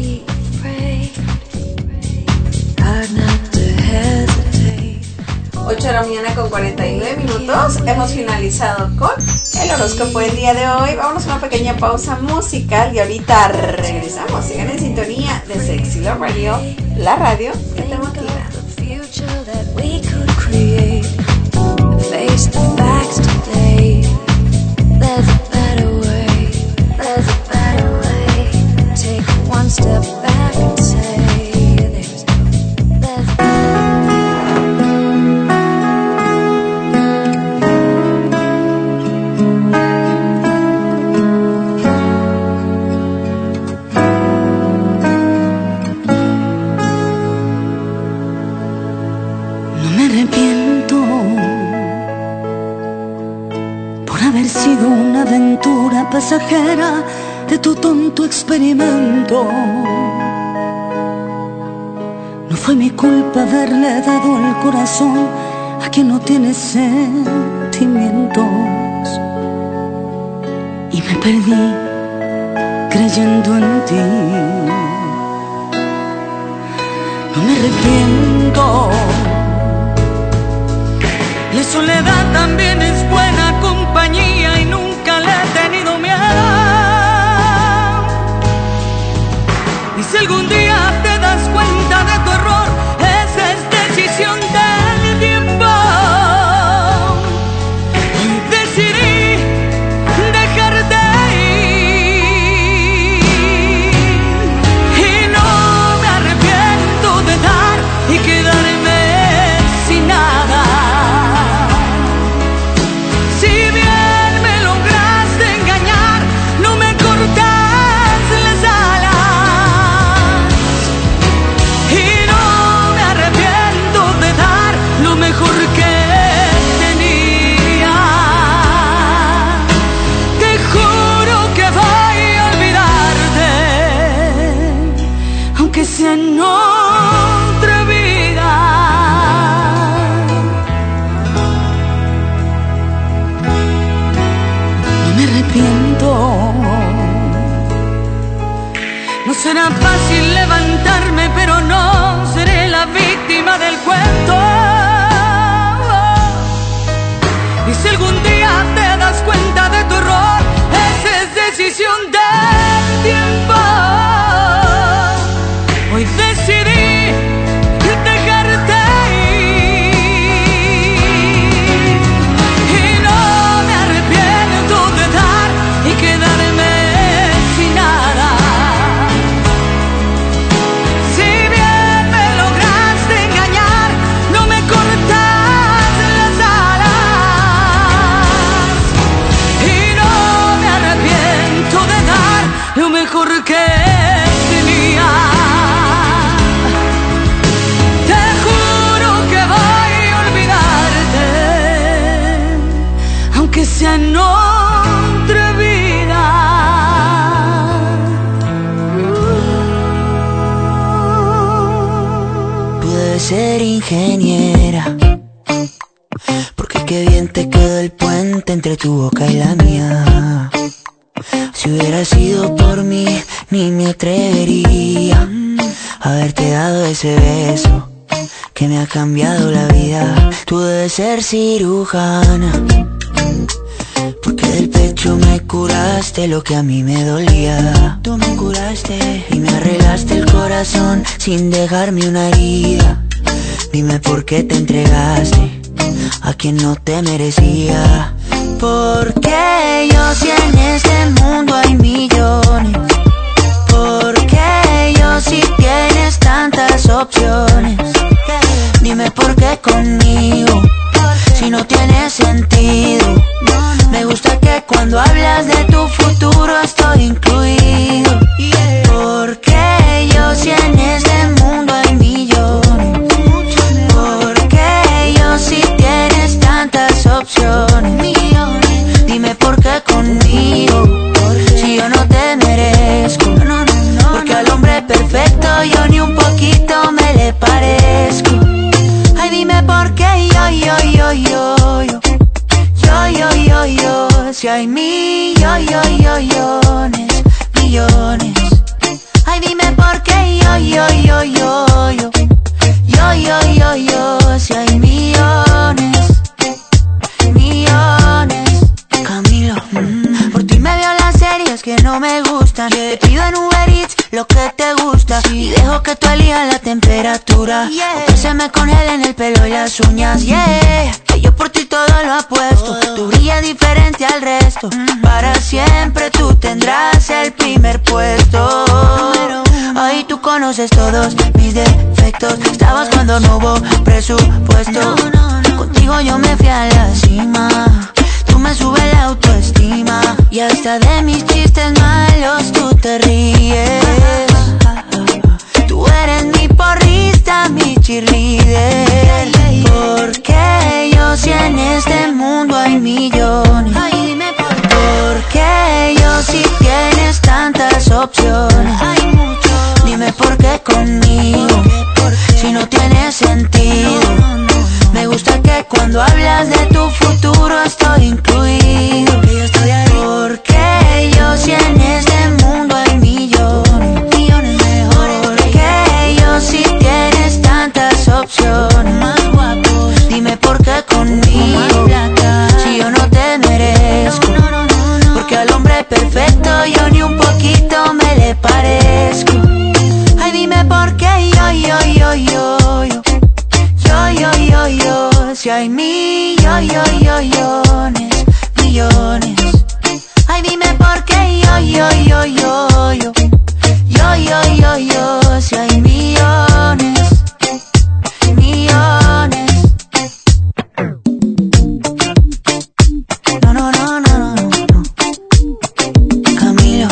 8 de la mañana con 49 minutos. Hemos finalizado con el horóscopo del día de hoy. Vámonos a una pequeña pausa musical y ahorita regresamos. Sigan en sintonía de Sexy Love Radio, la radio que te motiva. Pasajera de tu tonto experimento. No fue mi culpa haberle dado el corazón a quien no tiene sentimientos. Y me perdí creyendo en ti. No me arrepiento. La soledad también es buena compañía y nunca le he tenido miedo. Y si algún día te das cuenta de tu error, esa es decisión del tiempo. Hoy decidí dejarte ir y no me arrepiento de dar y quedarme sin nada. Si bien me lograste engañar, no me cortas las alas. Y no me arrepiento de dar lo mejor que tenía. Te juro que voy a olvidarte, aunque sea en otra vida. No me arrepiento. No será fácil levantarme, pero no seré la víctima del cuento. Y si algún día te das cuenta de tu error, esa es decisión del tiempo. Hoy decidí dejarte ir y no me arrepiento de dar y quedarme sin nada. Si bien me lograste engañar, no me cortas las alas. Y no me arrepiento de dar lo mejor que tenía. Te juro que voy a olvidarte, aunque sea en otra vida. Pude ser ingeniera, porque qué bien te quedó el puente entre tu boca y la mía. Si hubiera sido por mí, ni me atrevería a haberte dado ese beso que me ha cambiado la vida. Tú debes ser cirujana, porque del pecho me curaste lo que a mí me dolía. Tú me curaste y me arreglaste el corazón sin dejarme una herida. Dime por qué te entregaste a quien no te merecía. Porque yo si en este mundo hay millones. Porque yo si tienes tantas opciones. Dime por qué conmigo, si no tiene sentido. Me gusta que cuando hablas de tu futuro estoy incluido. Porque yo si en este mundo hay millones. Porque yo si tienes tantas opciones. Dime por qué conmigo, si yo no te merezco. Porque al hombre perfecto yo ni un poquito me le parezco. Ay, dime por qué yo, si hay millones. Ay, dime por qué yo, si hay millones. Camilo, por ti me veo las series que no me gustan. Te pido en Uber Eats lo que te gusta y dejo que tú elijas la temperatura. O que se me congelen el pelo y las uñas, que yo por ti todo lo apuesto. Tú brillas diferente al resto. Para siempre tú tendrás el primer puesto. Ahí tú conoces todos mis defectos. Estabas cuando no hubo presupuesto. Contigo yo me fui a la cima. Tú me subes la autoestima. Y hasta de mis chistes malos tú te ríes. Tú eres mi porrista, mi cheerleader. Porque yo si en este mundo hay millones. Porque yo si tienes tantas opciones. Dime por qué conmigo, si no tiene sentido. Me gusta que cuando hablas de tu futuro estoy incluido. Porque yo si en este mundo hay millones mejores. Porque yo si tienes tantas opciones. Dime por qué conmigo, si yo no te merezco. Porque al hombre perfecto yo ni un poquito me le parezco. Ay, dime por qué yo, si hay millones. Ay, dime por qué yo, si hay millones. No. Camilo.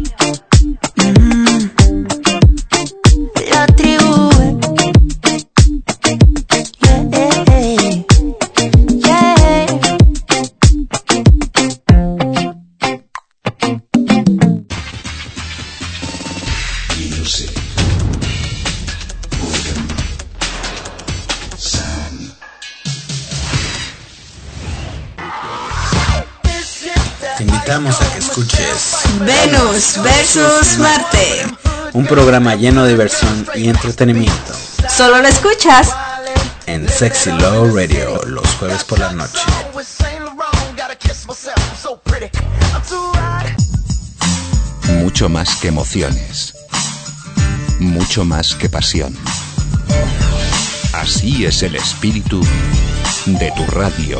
La tribu. Te invitamos a que escuches Venus versus Marte. un programa lleno de diversión y entretenimiento Solo lo escuchas en Sexy Love Radio los jueves por la noche. Mucho más que emociones. Mucho más que pasión. Así es el espíritu de tu radio.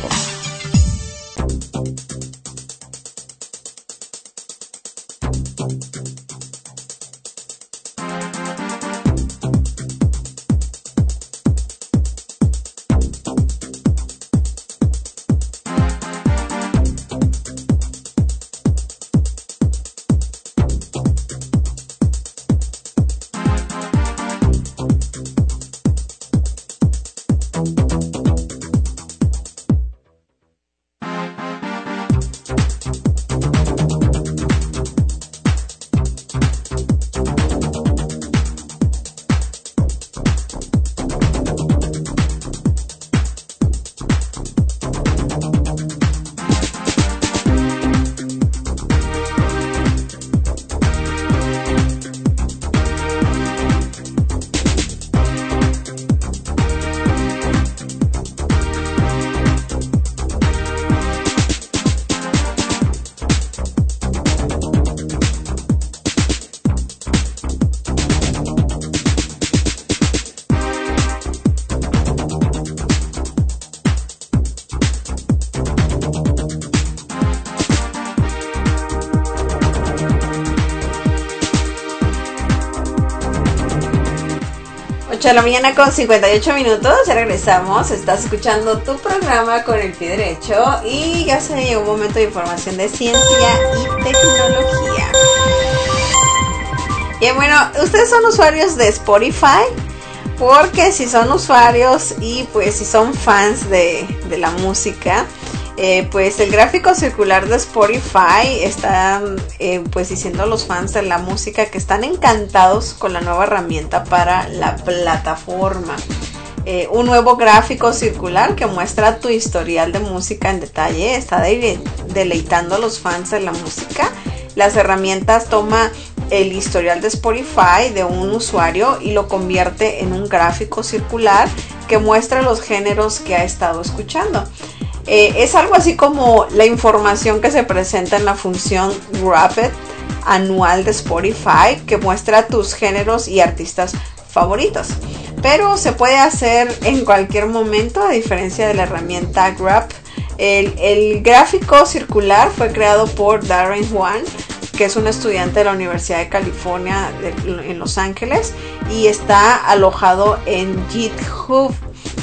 8 de la mañana con 58 minutos, ya regresamos. Estás escuchando tu programa con el pie derecho y ya se llegó un momento de información de ciencia y tecnología. Y bueno, ¿ustedes son usuarios de Spotify? Porque si son usuarios y pues si son fans de la música, pues el gráfico circular de Spotify está pues diciendo a los fans de la música que están encantados con la nueva herramienta para la plataforma. Un nuevo gráfico circular que muestra tu historial de música en detalle está deleitando a los fans de la música. Las herramientas toma el historial de Spotify de un usuario y lo convierte en un gráfico circular que muestra los géneros que ha estado escuchando. Es algo así como la información que se presenta en la función Wrapped anual de Spotify, que muestra tus géneros y artistas favoritos. Pero se puede hacer en cualquier momento, a diferencia de la herramienta Grab. El gráfico circular fue creado por Darren Juan, que es un estudiante de la Universidad de California en Los Ángeles, y está alojado en GitHub.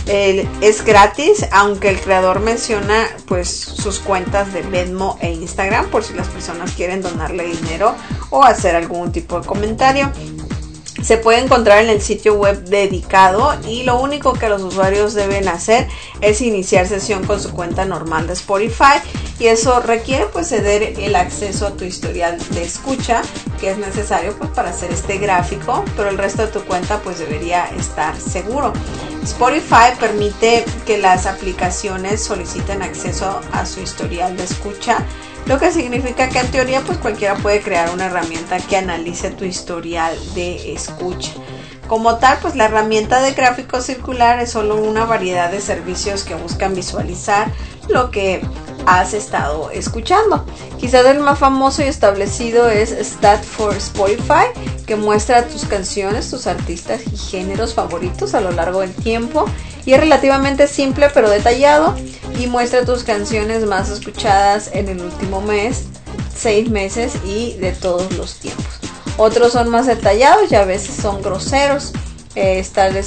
Es gratis, aunque el creador menciona pues sus cuentas de Venmo e Instagram por si las personas quieren donarle dinero o hacer algún tipo de comentario. Se puede encontrar en el sitio web dedicado y lo único que los usuarios deben hacer es iniciar sesión con su cuenta normal de Spotify, y eso requiere pues ceder el acceso a tu historial de escucha, que es necesario pues para hacer este gráfico, pero el resto de tu cuenta pues debería estar seguro. Spotify permite que las aplicaciones soliciten acceso a su historial de escucha, lo que significa que en teoría pues cualquiera puede crear una herramienta que analice tu historial de escucha. Como tal, pues la herramienta de gráfico circular es solo una variedad de servicios que buscan visualizar lo que has estado escuchando. Quizás el más famoso y establecido es Stat for Spotify, que muestra tus canciones, tus artistas y géneros favoritos a lo largo del tiempo, y es relativamente simple pero detallado, y muestra tus canciones más escuchadas en el último mes, 6 meses y de todos los tiempos. Otros son más detallados y a veces son groseros. Está el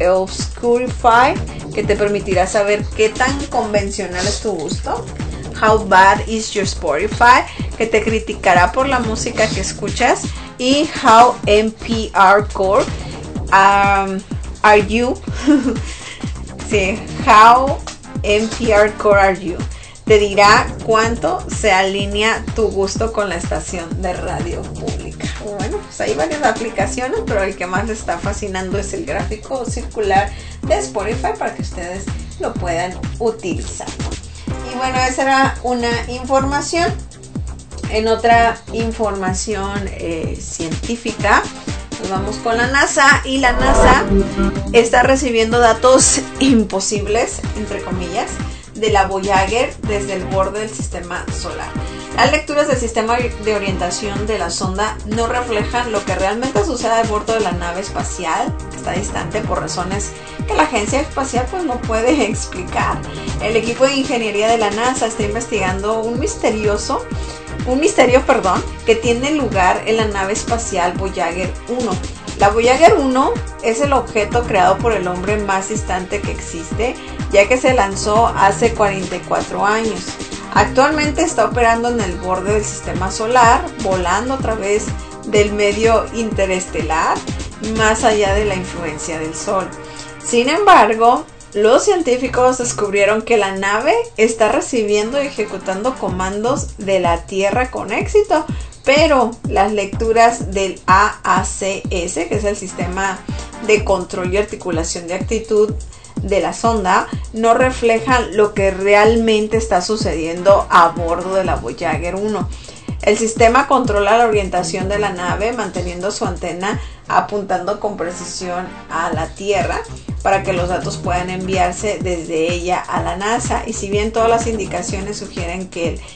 Obscurify, que te permitirá saber qué tan convencional es tu gusto. How Bad Is Your Spotify, que te criticará por la música que escuchas. Y How NPR Core Are You sí, How NPR Core Are You, te dirá cuánto se alinea tu gusto con la estación de radio pública. Bueno, pues hay varias aplicaciones, pero el que más les está fascinando es el gráfico circular de Spotify para que ustedes lo puedan utilizar. Y bueno, esa era una información. En otra información científica, nos vamos con la NASA, y la NASA está recibiendo datos imposibles, entre comillas, de la Voyager desde el borde del sistema solar. Las lecturas del sistema de orientación de la sonda no reflejan lo que realmente sucede a bordo de la nave espacial. Está distante por razones que la agencia espacial pues no puede explicar. El equipo de ingeniería de la NASA está investigando un misterio que tiene lugar en la nave espacial Voyager 1. La Voyager 1 es el objeto creado por el hombre más distante que existe, ya que se lanzó hace 44 años. Actualmente está operando en el borde del sistema solar, volando a través del medio interestelar, más allá de la influencia del Sol. Sin embargo, los científicos descubrieron que la nave está recibiendo y ejecutando comandos de la Tierra con éxito, pero las lecturas del AACS, que es el sistema de control y articulación de actitud de la sonda, no reflejan lo que realmente está sucediendo a bordo de la Voyager 1. El sistema controla la orientación de la nave manteniendo su antena apuntando con precisión a la Tierra para que los datos puedan enviarse desde ella a la NASA, y si bien todas las indicaciones sugieren que el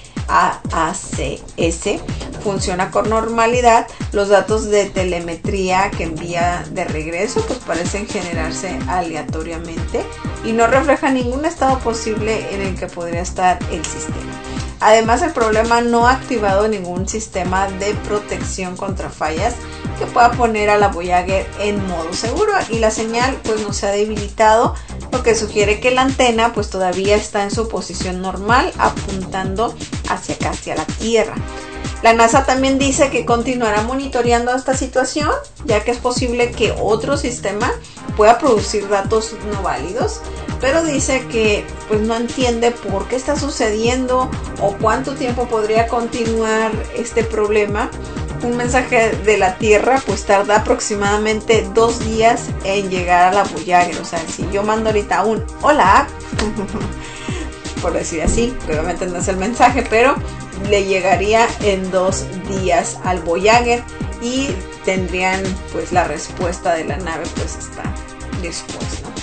AACS funciona con normalidad, los datos de telemetría que envía de regreso pues parecen generarse aleatoriamente y no reflejan ningún estado posible en el que podría estar el sistema. Además, el problema no ha activado ningún sistema de protección contra fallas que pueda poner a la Voyager en modo seguro. Aquí la señal pues no se ha debilitado, lo que sugiere que la antena pues todavía está en su posición normal, apuntando hacia acá, hacia la Tierra. La NASA también dice que continuará monitoreando esta situación, ya que es posible que otro sistema pueda producir datos no válidos, pero dice que pues no entiende por qué está sucediendo o cuánto tiempo podría continuar este problema. Un mensaje de la Tierra pues tarda aproximadamente 2 días en llegar a la Voyager. O sea, si yo mando ahorita un hola, por decir así, obviamente no es el mensaje, pero le llegaría en 2 días al Voyager y tendrían pues la respuesta de la nave pues hasta después,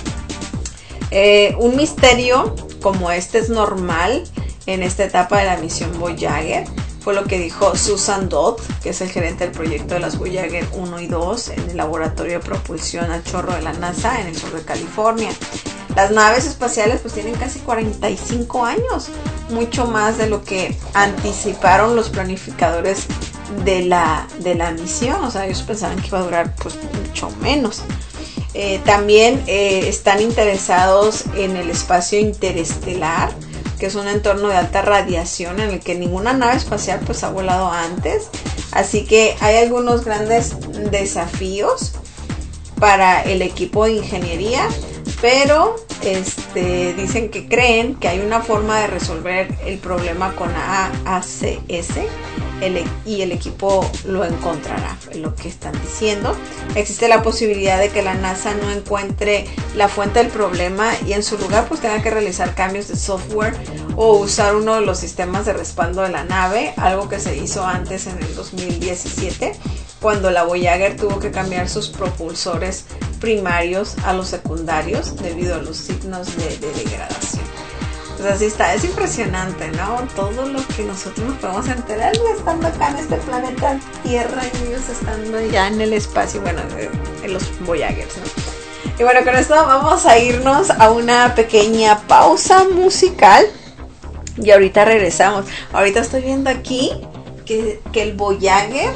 ¿no? Un misterio como este es normal en esta etapa de la misión Voyager, fue lo que dijo Susan Dodd, que es el gerente del proyecto de las Voyager 1 y 2 en el laboratorio de propulsión a chorro de la NASA en el sur de California. Las naves espaciales pues tienen casi 45 años, mucho más de lo que anticiparon los planificadores de la misión. O sea, ellos pensaban que iba a durar pues mucho menos. También están interesados en el espacio interestelar, que es un entorno de alta radiación en el que ninguna nave espacial pues ha volado antes. Así que hay algunos grandes desafíos para el equipo de ingeniería, pero dicen que creen que hay una forma de resolver el problema con AACS y el equipo lo encontrará, es lo que están diciendo. Existe la posibilidad de que la NASA no encuentre la fuente del problema y en su lugar pues tenga que realizar cambios de software o usar uno de los sistemas de respaldo de la nave, algo que se hizo antes en el 2017 cuando la Voyager tuvo que cambiar sus propulsores primarios a los secundarios debido a los signos de degradación. Pues así está, es impresionante, ¿no? Todo lo que nosotros nos podemos enterar estando acá en este planeta Tierra y ellos estando ya en el espacio, bueno, en los Voyagers, ¿no? Y bueno, con esto vamos a irnos a una pequeña pausa musical y ahorita regresamos. Ahorita estoy viendo aquí que el Voyager,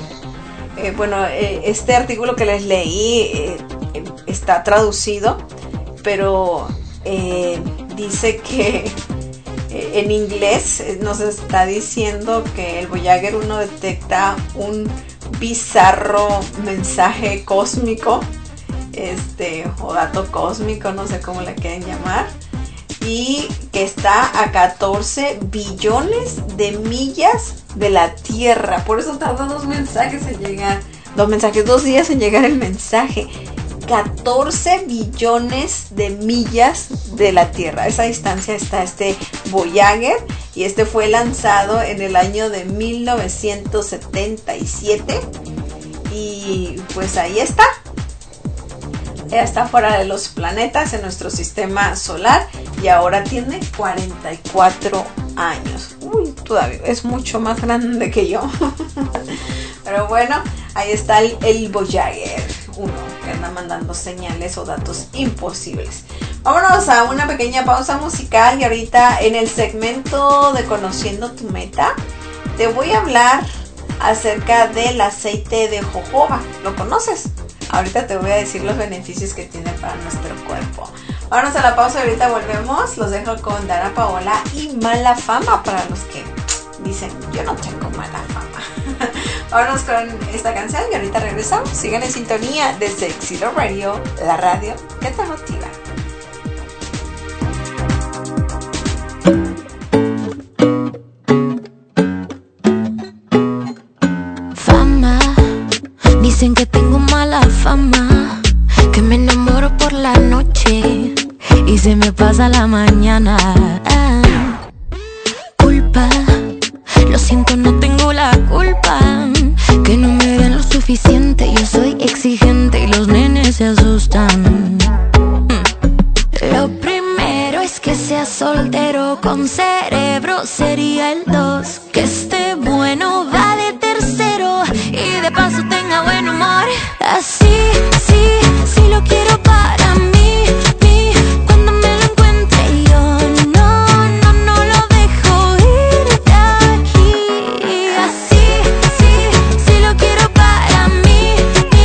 este artículo que les leí está traducido, pero dice que en inglés nos está diciendo que el Voyager 1 detecta un bizarro mensaje cósmico, o dato cósmico, no sé cómo le quieren llamar, y que está a 14 billones de millas de la Tierra. Por eso tarda 2 días en llegar el mensaje. 14 billones de millas de la Tierra. A esa distancia está este Voyager y fue lanzado en el año de 1977 y pues ahí está. Ya está fuera de los planetas en nuestro sistema solar y ahora tiene 44 años. Uy, todavía es mucho más grande que yo. Pero bueno, ahí está el Voyager 1 que anda mandando señales o datos imposibles. Vámonos a una pequeña pausa musical y ahorita en el segmento de Conociendo tu Meta te voy a hablar acerca del aceite de jojoba. ¿Lo conoces? Ahorita te voy a decir los beneficios que tiene para nuestro cuerpo. Vámonos a la pausa y ahorita volvemos. Los dejo con Dana Paola y Mala Fama para los que dicen yo no tengo mala fama. Vámonos con esta canción y ahorita regresamos. Sigan en sintonía de Sexy Love Radio, la radio que te motiva. Fama, dicen que tengo mala fama, que me enamoro por la noche y se me pasa la mañana. Culpa, lo siento, no tengo la culpa, que no me den lo suficiente. Yo soy exigente y los nenes se asustan. Lo primero es que sea soltero con cerebro, sería el 2. Que esté bueno, va de tercero y de paso tenga buen humor. Así, sí lo quiero para mí. Cuando me lo encuentre yo no lo dejo ir de aquí. Así, sí lo quiero para mí.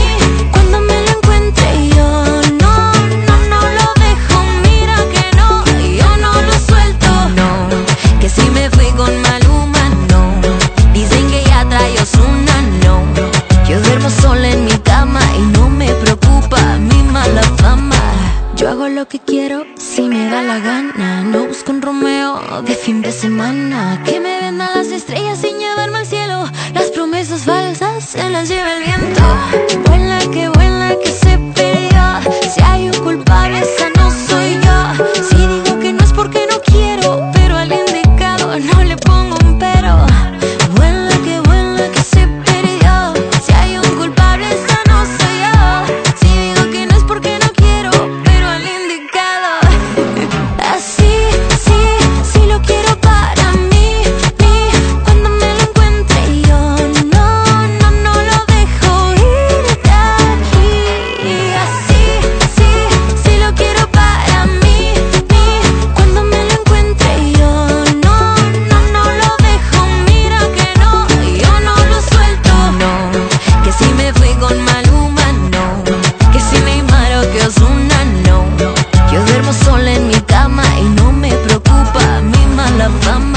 semana. Que me vendan las estrellas sin llevarme al cielo. Las promesas falsas se las lleva el viento. Vuela que se perdió. Si hay un culpable, esa no soy yo. Si digo que no es porque no quiero, pero al indicado no le pongo un pero. Vuela que se perdió. Si hay un culpable, esa no soy yo. Si digo que no es porque no quiero, pero al indicado. Así, sí lo quiero para mí. Cuando me lo encuentre yo, no lo dejo ir de aquí. Así, sí lo quiero para mí. Cuando me lo encuentre yo, no lo dejo. Mira que no, yo no lo suelto. No, que si me fui con Maluma, no. Que si Neymar o que Ozuna, no. Yo duermo sola en mi cama y no me preocupa mi mala fama.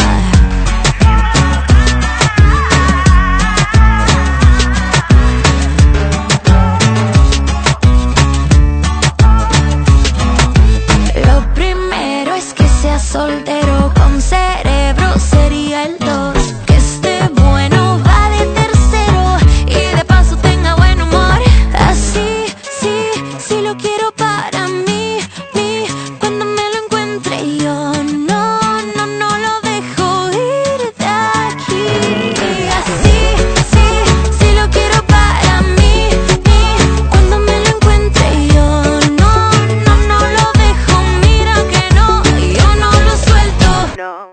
Lo primero es que sea soltero con cerebro, sería el 2. Que esté bueno, va de tercero y de paso tenga buen humor. Así, sí lo quiero para mí. Cuando me lo encuentre yo, no lo dejo ir de aquí. Así, sí lo quiero para mí. Cuando me lo encuentre yo, no lo dejo. Mira que no, yo no lo suelto.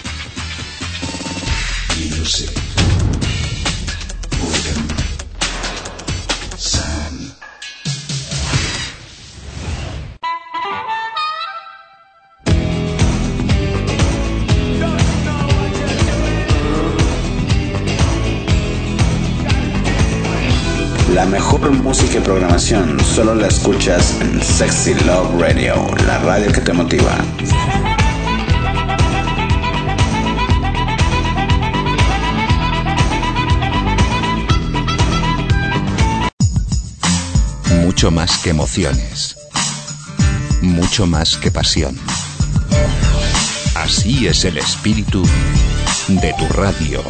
Music. Boredom. Sun. La mejor música y programación solo la escuchas en Sexy Love Radio, la radio que te motiva. Mucho más que emociones. Mucho más que pasión. Así es el espíritu de tu radio.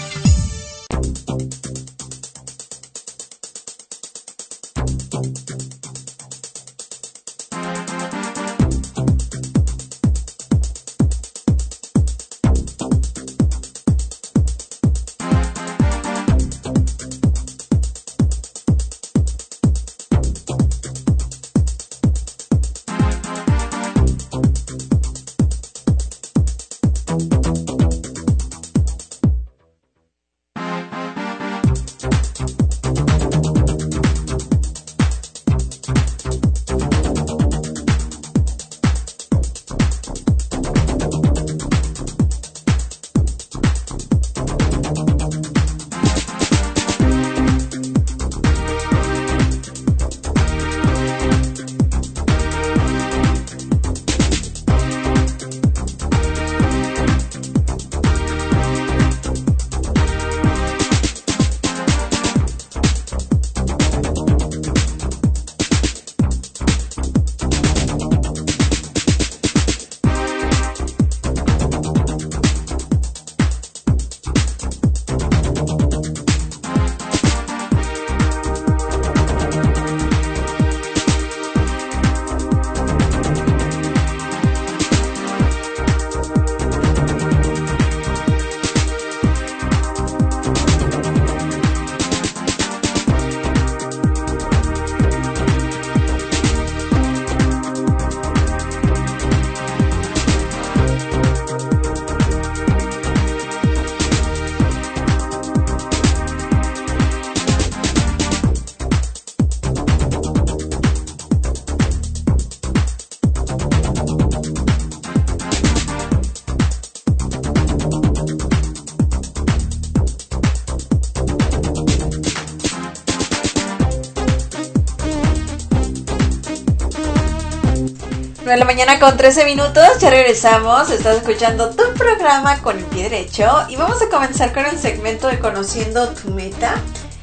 De la mañana con 13 minutos, ya regresamos. Estás escuchando tu programa con el pie derecho y vamos a comenzar con el segmento de Conociendo tu Meta.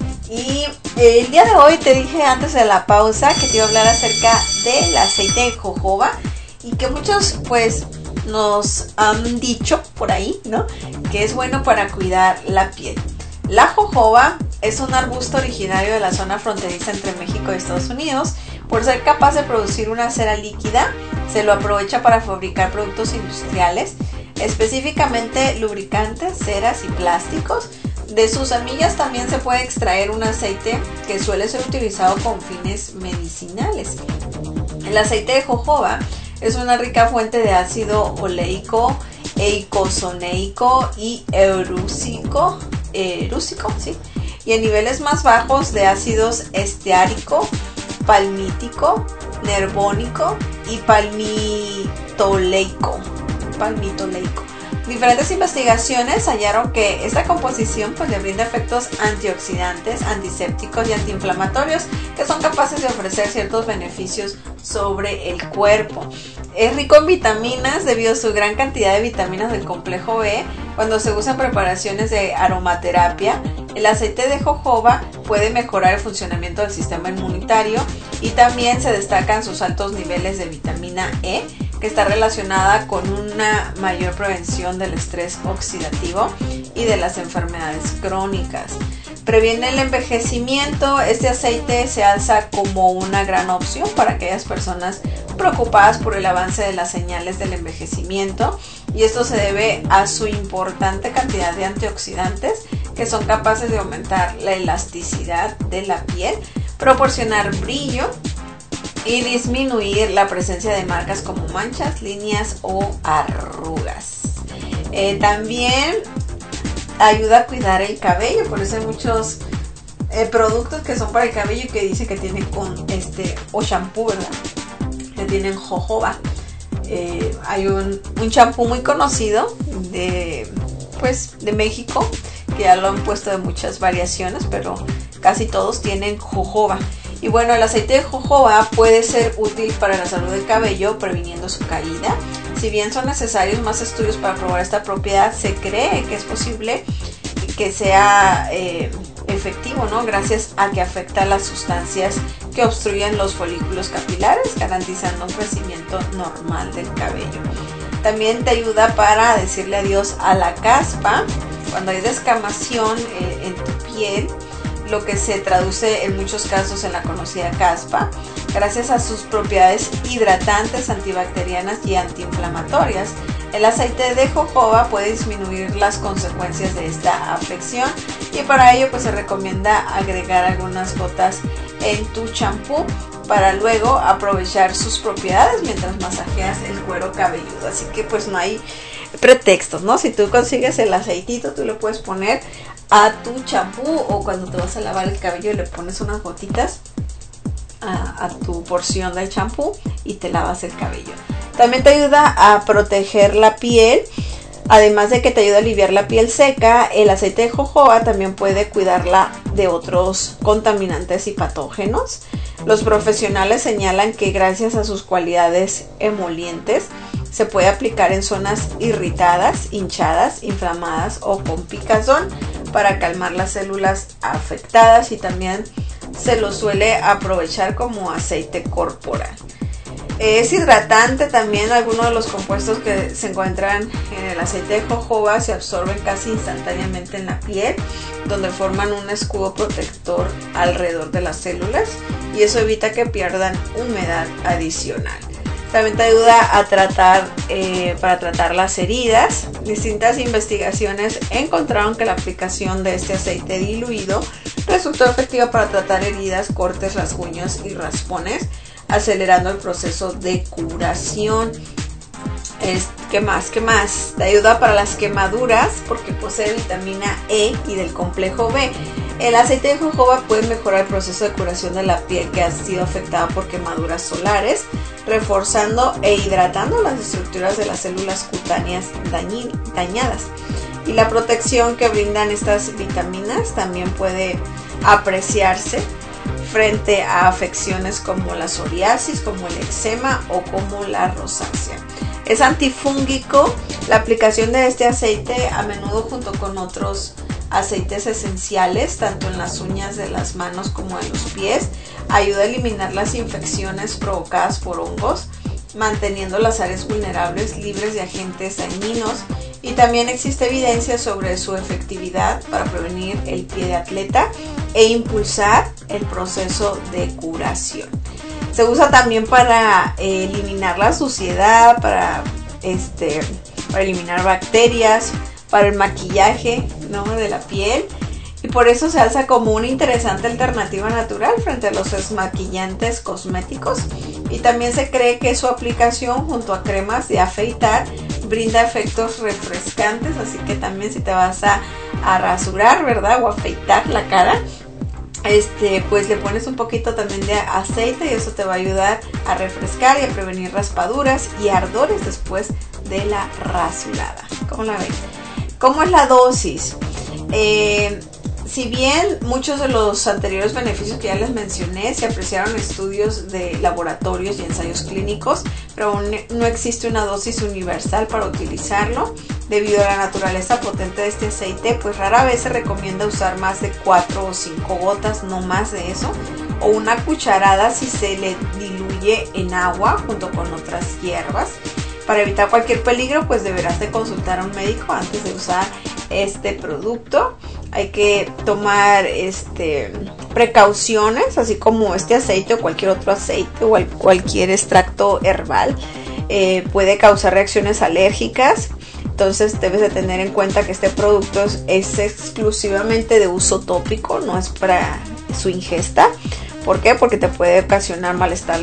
Y el día de hoy te dije antes de la pausa que te iba a hablar acerca del aceite de jojoba y que muchos pues nos han dicho por ahí, ¿no?, que es bueno para cuidar la piel. La jojoba es un arbusto originario de la zona fronteriza entre México y Estados Unidos. Por ser capaz de producir una cera líquida, se lo aprovecha para fabricar productos industriales, específicamente lubricantes, ceras y plásticos. De sus semillas también se puede extraer un aceite que suele ser utilizado con fines medicinales. El aceite de jojoba es una rica fuente de ácido oleico, eicosanoico y erúsico, ¿sí?, y en niveles más bajos de ácidos esteárico, palmítico, nervónico y palmitoleico. Diferentes investigaciones hallaron que esta composición pues le brinda efectos antioxidantes, antisépticos y antiinflamatorios que son capaces de ofrecer ciertos beneficios sobre el cuerpo. Es rico en vitaminas debido a su gran cantidad de vitaminas del complejo B. Cuando se usa en preparaciones de aromaterapia, el aceite de jojoba puede mejorar el funcionamiento del sistema inmunitario y también se destacan sus altos niveles de vitamina E, que está relacionada con una mayor prevención del estrés oxidativo y de las enfermedades crónicas. Previene el envejecimiento. Este aceite se alza como una gran opción para aquellas personas preocupadas por el avance de las señales del envejecimiento, y esto se debe a su importante cantidad de antioxidantes que son capaces de aumentar la elasticidad de la piel, proporcionar brillo y disminuir la presencia de marcas como manchas, líneas o arrugas. También ayuda a cuidar el cabello, por eso hay muchos productos que son para el cabello que dice que tienen o shampoo, ¿verdad?, que tienen jojoba. Hay un shampoo muy conocido de México, que ya lo han puesto de muchas variaciones, pero casi todos tienen jojoba. Y bueno, el aceite de jojoba puede ser útil para la salud del cabello, previniendo su caída. Si bien son necesarios más estudios para probar esta propiedad, se cree que es posible que sea efectivo, ¿no?, gracias a que afecta las sustancias que obstruyen los folículos capilares, garantizando un crecimiento normal del cabello. También te ayuda para decirle adiós a la caspa. Cuando hay descamación en tu piel, lo que se traduce en muchos casos en la conocida caspa, gracias a sus propiedades hidratantes, antibacterianas y antiinflamatorias. El aceite de jojoba puede disminuir las consecuencias de esta afección, y para ello pues se recomienda agregar algunas gotas en tu champú para luego aprovechar sus propiedades mientras masajeas el cuero cabelludo. Así que pues no hay pretextos, ¿no? Si tú consigues el aceitito, tú lo puedes poner a tu champú, o cuando te vas a lavar el cabello le pones unas gotitas a tu porción del champú y te lavas el cabello. También te ayuda a proteger la piel. Además de que te ayuda a aliviar la piel seca, el aceite de jojoba también puede cuidarla de otros contaminantes y patógenos. Los profesionales señalan que gracias a sus cualidades emolientes se puede aplicar en zonas irritadas, hinchadas, inflamadas o con picazón para calmar las células afectadas, y también se lo suele aprovechar como aceite corporal. Es hidratante también. Algunos de los compuestos que se encuentran en el aceite de jojoba se absorben casi instantáneamente en la piel, donde forman un escudo protector alrededor de las células, y eso evita que pierdan humedad adicional. También te ayuda a para tratar las heridas. Distintas investigaciones encontraron que la aplicación de este aceite diluido resultó efectiva para tratar heridas, cortes, rasguños y raspones, acelerando el proceso de curación. ¿Qué más? Te ayuda para las quemaduras porque posee vitamina E y del complejo B. El aceite de jojoba puede mejorar el proceso de curación de la piel que ha sido afectada por quemaduras solares, reforzando e hidratando las estructuras de las células cutáneas dañadas. Y la protección que brindan estas vitaminas también puede apreciarse frente a afecciones como la psoriasis, como el eczema o como la rosácea. Es antifúngico. La aplicación de este aceite, a menudo junto con otros aceites esenciales, tanto en las uñas de las manos como en los pies, ayuda a eliminar las infecciones provocadas por hongos manteniendo las áreas vulnerables libres de agentes dañinos, y también existe evidencia sobre su efectividad para prevenir el pie de atleta e impulsar el proceso de curación. Se usa también para eliminar la suciedad, para eliminar bacterias, para el maquillaje, ¿no?, de la piel, y por eso se alza como una interesante alternativa natural frente a los desmaquillantes cosméticos. Y también se cree que su aplicación junto a cremas de afeitar brinda efectos refrescantes, así que también si te vas a rasurar, ¿verdad?, o afeitar la cara, pues le pones un poquito también de aceite y eso te va a ayudar a refrescar y a prevenir raspaduras y ardores después de la rasurada. ¿Cómo la ven? ¿Cómo es la dosis? Si bien muchos de los anteriores beneficios que ya les mencioné se apreciaron en estudios de laboratorios y ensayos clínicos, pero aún no existe una dosis universal para utilizarlo. Debido a la naturaleza potente de este aceite, pues rara vez se recomienda usar más de 4 o 5 gotas, no más de eso, o una cucharada si se le diluye en agua junto con otras hierbas. Para evitar cualquier peligro, pues deberás de consultar a un médico antes de usar este producto. Hay que tomar precauciones, así como este aceite o cualquier otro aceite o cualquier extracto herbal puede causar reacciones alérgicas. Entonces debes de tener en cuenta que este producto es exclusivamente de uso tópico, no es para su ingesta. ¿Por qué? Porque te puede ocasionar malestar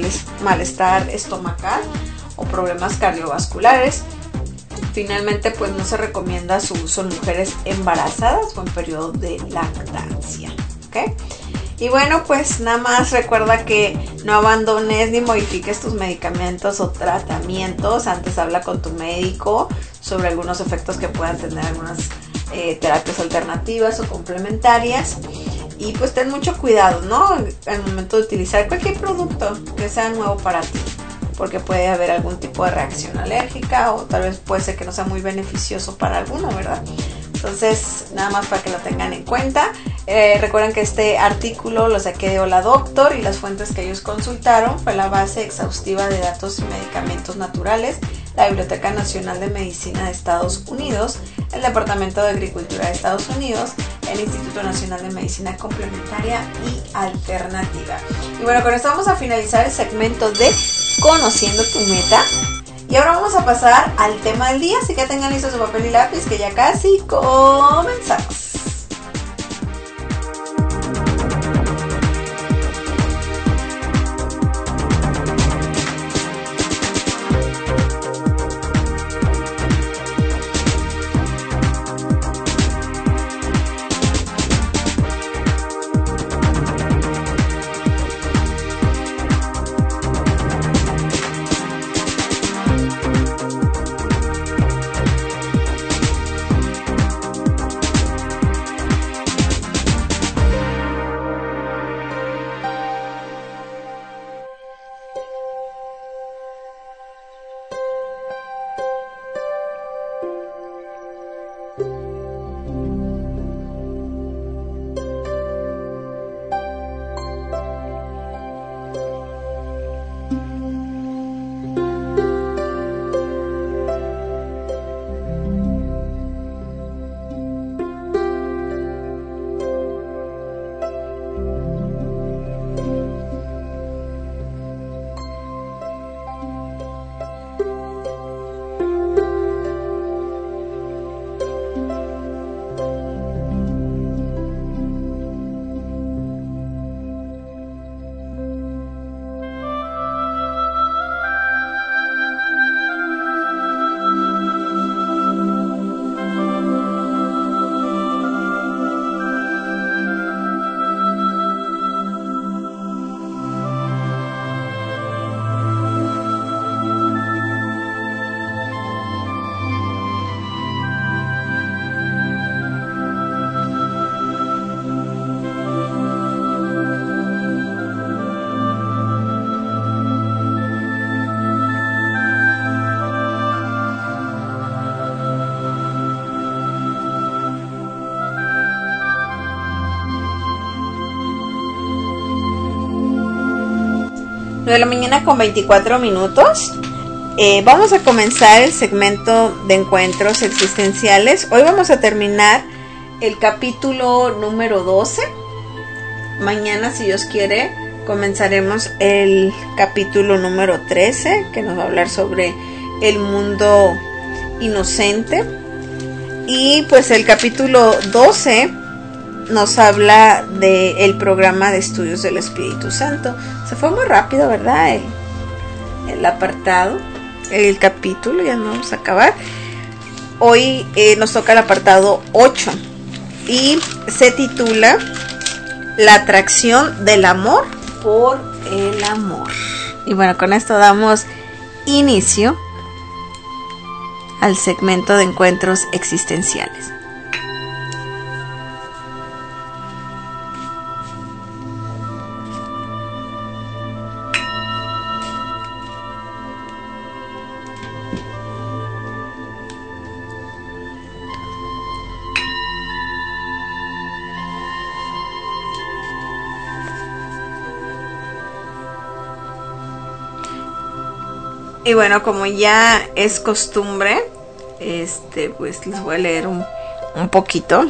estomacal o problemas cardiovasculares. Finalmente, pues no se recomienda su uso en mujeres embarazadas o en periodo de lactancia, ¿ok? Y bueno, pues nada más recuerda que no abandones ni modifiques tus medicamentos o tratamientos. Antes habla con tu médico sobre algunos efectos que puedan tener algunas terapias alternativas o complementarias. Y pues ten mucho cuidado, ¿no?, al momento de utilizar cualquier producto que sea nuevo para ti, porque puede haber algún tipo de reacción alérgica o tal vez puede ser que no sea muy beneficioso para alguno, ¿verdad? Entonces, nada más para que lo tengan en cuenta. Recuerden que este artículo lo saqué de Hola Doctor y las fuentes que ellos consultaron fue la base exhaustiva de datos y medicamentos naturales, la Biblioteca Nacional de Medicina de Estados Unidos, el Departamento de Agricultura de Estados Unidos, el Instituto Nacional de Medicina Complementaria y Alternativa. Y bueno, con esto vamos a finalizar el segmento de Conociendo tu Meta. Y ahora vamos a pasar al tema del día, así que tengan listos su papel y lápiz, que ya casi comenzamos. De la mañana con 24 minutos. vamos a comenzar el segmento de encuentros existenciales. Hoy vamos a terminar el capítulo número 12. Mañana, si Dios quiere, comenzaremos el capítulo número 13, que nos va a hablar sobre el mundo inocente. Y pues el capítulo 12 nos habla del programa de estudios del Espíritu Santo. Se fue muy rápido, ¿verdad? El apartado, el capítulo, ya no vamos a acabar. Hoy nos toca el apartado 8 y se titula La atracción del amor por el amor. Y bueno, con esto damos inicio al segmento de encuentros existenciales. Y bueno, como ya es costumbre, pues les voy a leer un poquito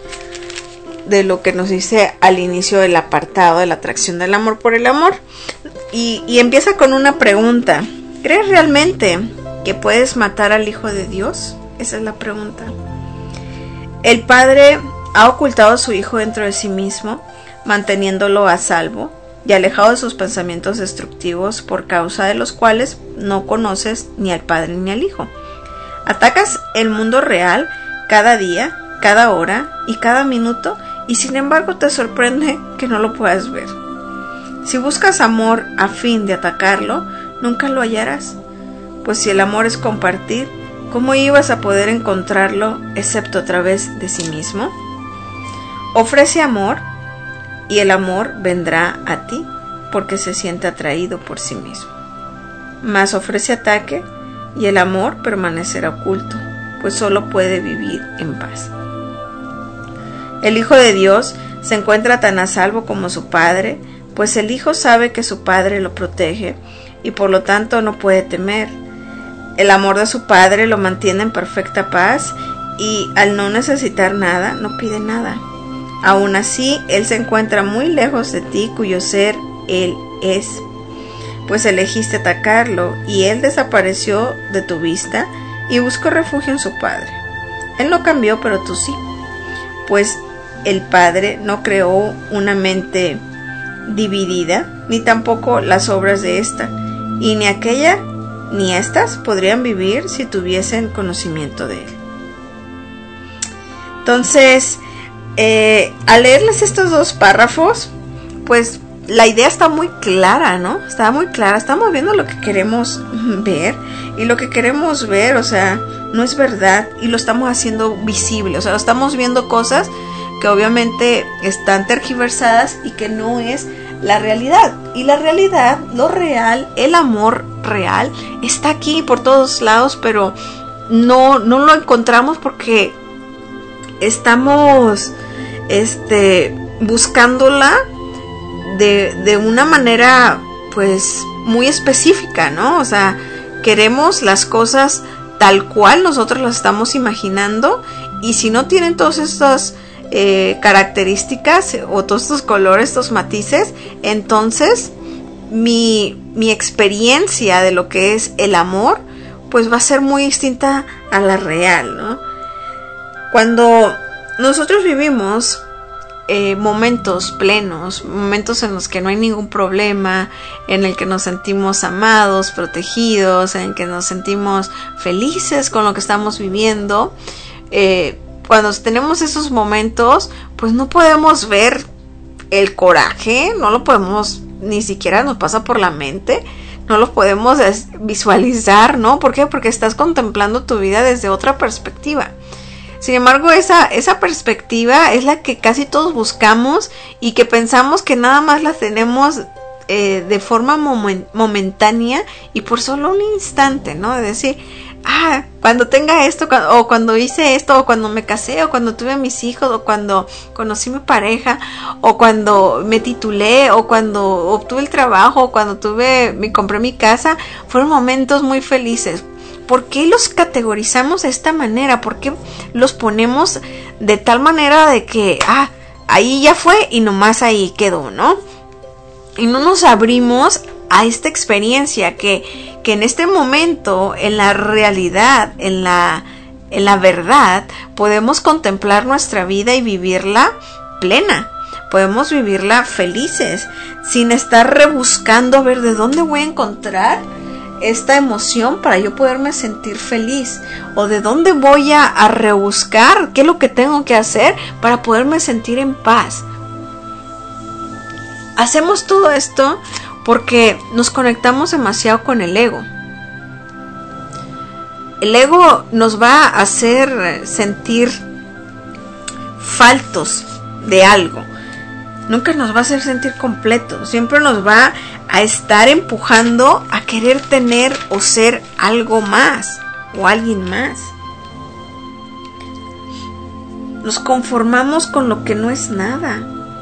de lo que nos dice al inicio del apartado de la atracción del amor por el amor. Y empieza con una pregunta. ¿Crees realmente que puedes matar al Hijo de Dios? Esa es la pregunta. El Padre ha ocultado a su Hijo dentro de sí mismo, manteniéndolo a salvo y alejado de sus pensamientos destructivos, por causa de los cuales no conoces ni al Padre ni al Hijo. Atacas el mundo real cada día, cada hora y cada minuto, y sin embargo te sorprende que no lo puedas ver. Si buscas amor a fin de atacarlo, nunca lo hallarás, pues si el amor es compartir, ¿cómo ibas a poder encontrarlo excepto a través de sí mismo? Ofrece amor, y el amor vendrá a ti, porque se siente atraído por sí mismo. Mas ofrece ataque, y el amor permanecerá oculto, pues solo puede vivir en paz. El Hijo de Dios se encuentra tan a salvo como su Padre, pues el Hijo sabe que su Padre lo protege, y por lo tanto no puede temer. El amor de su Padre lo mantiene en perfecta paz, y al no necesitar nada, no pide nada. Aún así, Él se encuentra muy lejos de ti, cuyo ser Él es, pues elegiste atacarlo, y Él desapareció de tu vista y buscó refugio en su Padre. Él no cambió, pero tú sí, pues el Padre no creó una mente dividida, ni tampoco las obras de ésta, y ni aquella ni éstas podrían vivir si tuviesen conocimiento de Él. Entonces, al leerles estos dos párrafos, pues la idea está muy clara, ¿no? Está muy clara, estamos viendo lo que queremos ver, y lo que queremos ver, o sea, no es verdad, y lo estamos haciendo visible, o sea, estamos viendo cosas que obviamente están tergiversadas y que no es la realidad. Y la realidad, lo real, el amor real, está aquí por todos lados, pero no lo encontramos porque estamos buscándola de una manera pues muy específica, ¿no? O sea, queremos las cosas tal cual nosotros las estamos imaginando, y si no tienen todas estas características o todos estos colores, estos matices, entonces mi experiencia de lo que es el amor pues va a ser muy distinta a la real, ¿no? Cuando nosotros vivimos momentos plenos, momentos en los que no hay ningún problema, en el que nos sentimos amados, protegidos, en el que nos sentimos felices con lo que estamos viviendo, cuando tenemos esos momentos, pues no podemos ver el coraje, no lo podemos, ni siquiera nos pasa por la mente, no lo podemos visualizar, ¿no? ¿Por qué? Porque estás contemplando tu vida desde otra perspectiva. Sin embargo, esa perspectiva es la que casi todos buscamos y que pensamos que nada más la tenemos de forma momentánea y por solo un instante, ¿no? Es decir, cuando tenga esto, o cuando hice esto, o cuando me casé, o cuando tuve a mis hijos, o cuando conocí a mi pareja, o cuando me titulé, o cuando obtuve el trabajo, o cuando compré mi casa, fueron momentos muy felices. ¿Por qué los categorizamos de esta manera? ¿Por qué los ponemos de tal manera de que, ahí ya fue y nomás ahí quedó, ¿no? Y no nos abrimos a esta experiencia que en este momento, en la realidad, en la verdad, podemos contemplar nuestra vida y vivirla plena. Podemos vivirla felices, sin estar rebuscando a ver de dónde voy a encontrar esta emoción para yo poderme sentir feliz, o de dónde voy a rebuscar qué es lo que tengo que hacer para poderme sentir en paz. Hacemos todo esto porque nos conectamos demasiado con el ego. El ego nos va a hacer sentir faltos de algo. Nunca nos va a hacer sentir completos. Siempre nos va a estar empujando a querer tener o ser algo más o alguien más. Nos conformamos con lo que no es nada.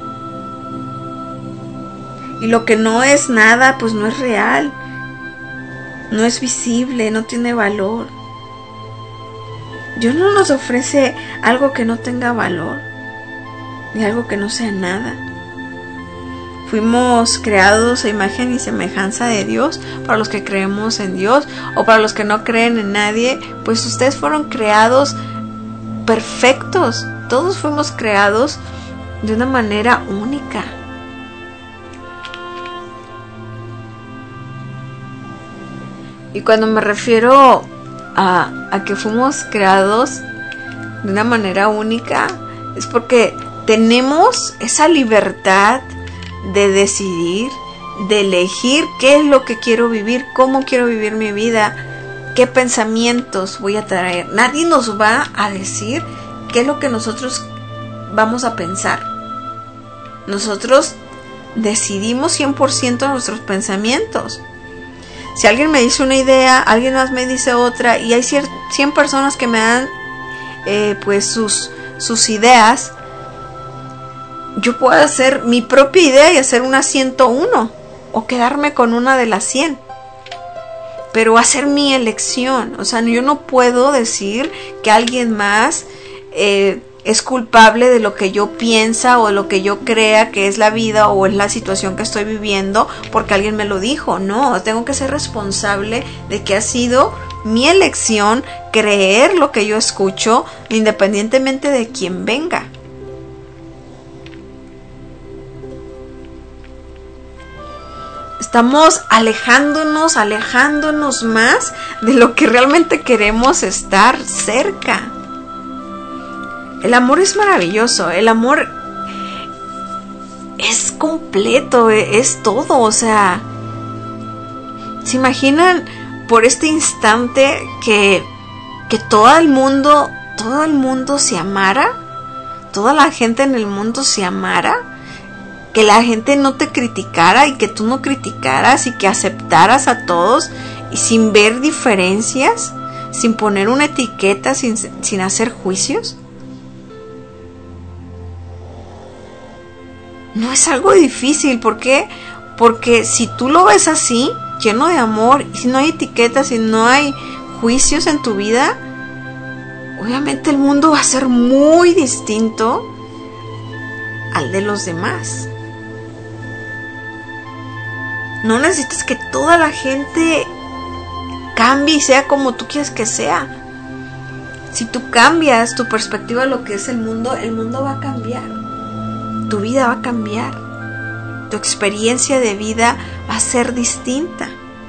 Y lo que no es nada, pues no es real. No es visible, no tiene valor. Dios no nos ofrece algo que no tenga valor, ni algo que no sea nada. Fuimos creados a imagen y semejanza de Dios. Para los que creemos en Dios, o para los que no creen en nadie, pues ustedes fueron creados perfectos. Todos fuimos creados de una manera única. Y cuando me refiero a que fuimos creados de una manera única, es porque tenemos esa libertad de decidir, de elegir qué es lo que quiero vivir, cómo quiero vivir mi vida, qué pensamientos voy a traer. Nadie nos va a decir qué es lo que nosotros vamos a pensar. Nosotros decidimos 100% nuestros pensamientos. Si alguien me dice una idea, alguien más me dice otra, y hay 100 personas que me dan pues sus ideas, yo puedo hacer mi propia idea y hacer una 101, o quedarme con una de las 100, pero hacer mi elección. O sea, yo no puedo decir que alguien más es culpable de lo que yo piensa o de lo que yo crea que es la vida o es la situación que estoy viviendo porque alguien me lo dijo. No, tengo que ser responsable de que ha sido mi elección creer lo que yo escucho, independientemente de quién venga. Estamos alejándonos más de lo que realmente queremos estar cerca. El amor es maravilloso, el amor es completo, es todo. O sea, ¿se imaginan por este instante que todo el mundo se amara? Toda la gente en el mundo se amara, que la gente no te criticara y que tú no criticaras y que aceptaras a todos y sin ver diferencias, sin poner una etiqueta, sin hacer juicios. No es algo difícil. ¿Por qué? Porque si tú lo ves así, lleno de amor, y si no hay etiquetas, si no hay juicios en tu vida, obviamente el mundo va a ser muy distinto al de los demás. No necesitas que toda la gente cambie y sea como tú quieres que sea. Si tú cambias tu perspectiva de lo que es el mundo va a cambiar. Tu vida va a cambiar. Tu experiencia de vida va a ser distinta.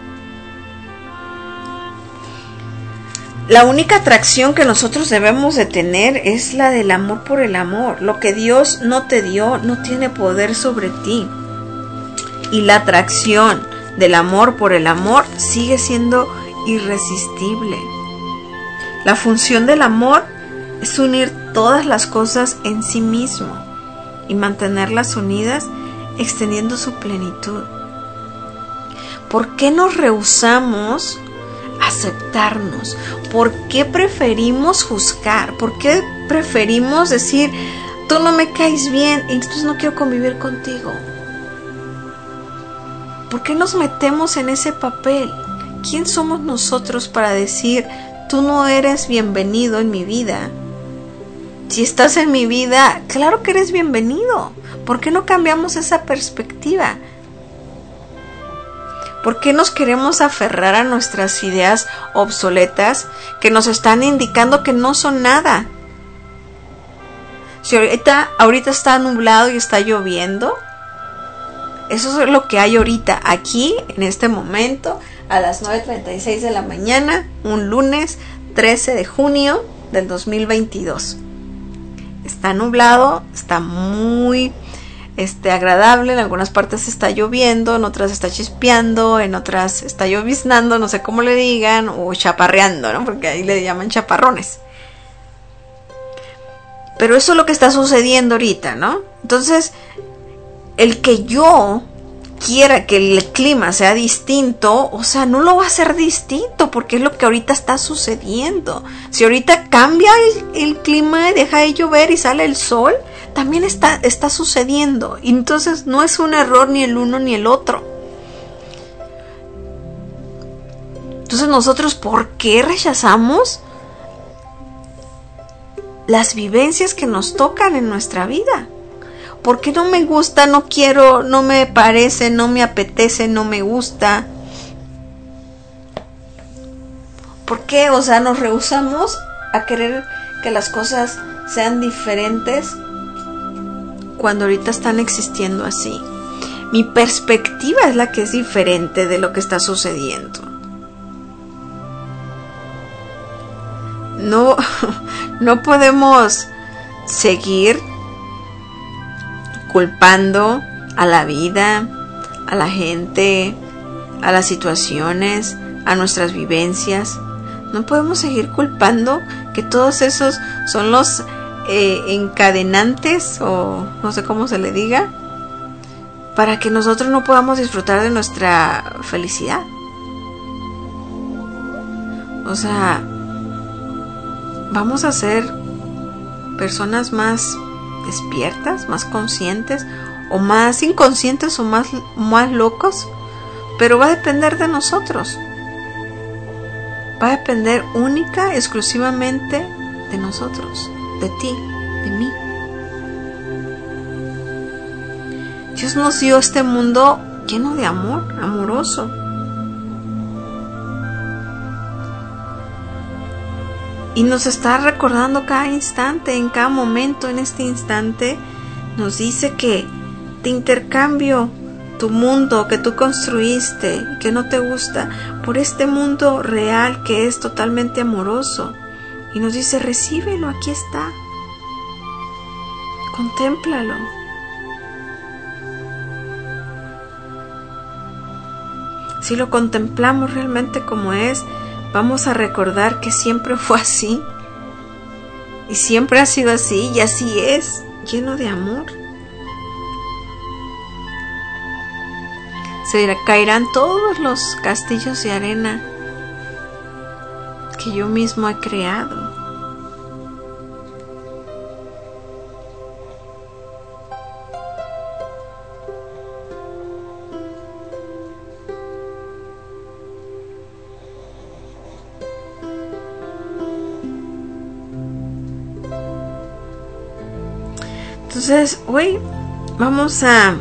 La única atracción que nosotros debemos de tener es la del amor por el amor. Lo que Dios no te dio no tiene poder sobre ti. Y la atracción del amor por el amor sigue siendo irresistible. La función del amor es unir todas las cosas en sí mismo y mantenerlas unidas, extendiendo su plenitud. ¿Por qué nos rehusamos a aceptarnos? ¿Por qué preferimos juzgar? ¿Por qué preferimos decir, tú no me caes bien, entonces no quiero convivir contigo? ¿Por qué nos metemos en ese papel? ¿Quién somos nosotros para decir, tú no eres bienvenido en mi vida? Si estás en mi vida, claro que eres bienvenido. ¿Por qué no cambiamos esa perspectiva? ¿Por qué nos queremos aferrar a nuestras ideas obsoletas que nos están indicando que no son nada? Si ahorita está nublado y está lloviendo, eso es lo que hay ahorita, aquí, en este momento, a las 9:36 de la mañana, un lunes 13 de junio del 2022. Está nublado, está muy agradable, en algunas partes está lloviendo, en otras está chispeando, en otras está lloviznando, no sé cómo le digan, o chaparreando, ¿no? Porque ahí le llaman chaparrones. Pero eso es lo que está sucediendo ahorita, ¿no? Entonces, el que yo quiera que el clima sea distinto, o sea, no lo va a ser distinto, porque es lo que ahorita está sucediendo. Si ahorita cambia el clima y deja de llover y sale el sol, también está sucediendo. Y entonces no es un error ni el uno ni el otro. Entonces nosotros, ¿por qué rechazamos las vivencias que nos tocan en nuestra vida? ¿Por qué no me gusta, no quiero, no me parece, no me apetece, no me gusta? ¿Por qué? O sea, nos rehusamos a querer que las cosas sean diferentes cuando ahorita están existiendo así. Mi perspectiva es la que es diferente de lo que está sucediendo. No podemos seguir culpando a la vida, a la gente, a las situaciones, a nuestras vivencias. No podemos seguir culpando que todos esos son los encadenantes, o no sé cómo se le diga, para que nosotros no podamos disfrutar de nuestra felicidad. O sea, vamos a ser personas más despiertas, más conscientes, o más inconscientes, o más locos, pero va a depender de nosotros. Va a depender única, exclusivamente de nosotros, de ti, de mí. Dios nos dio este mundo lleno de amor, amoroso. Y nos está recordando cada instante, en cada momento, en este instante, nos dice que te intercambio tu mundo que tú construiste, que no te gusta, por este mundo real que es totalmente amoroso. Y nos dice, recíbelo, aquí está. Contémplalo. Si lo contemplamos realmente como es, vamos a recordar que siempre fue así, y siempre ha sido así, y así es, lleno de amor. Se caerán todos los castillos de arena que yo mismo he creado. Entonces, hoy vamos a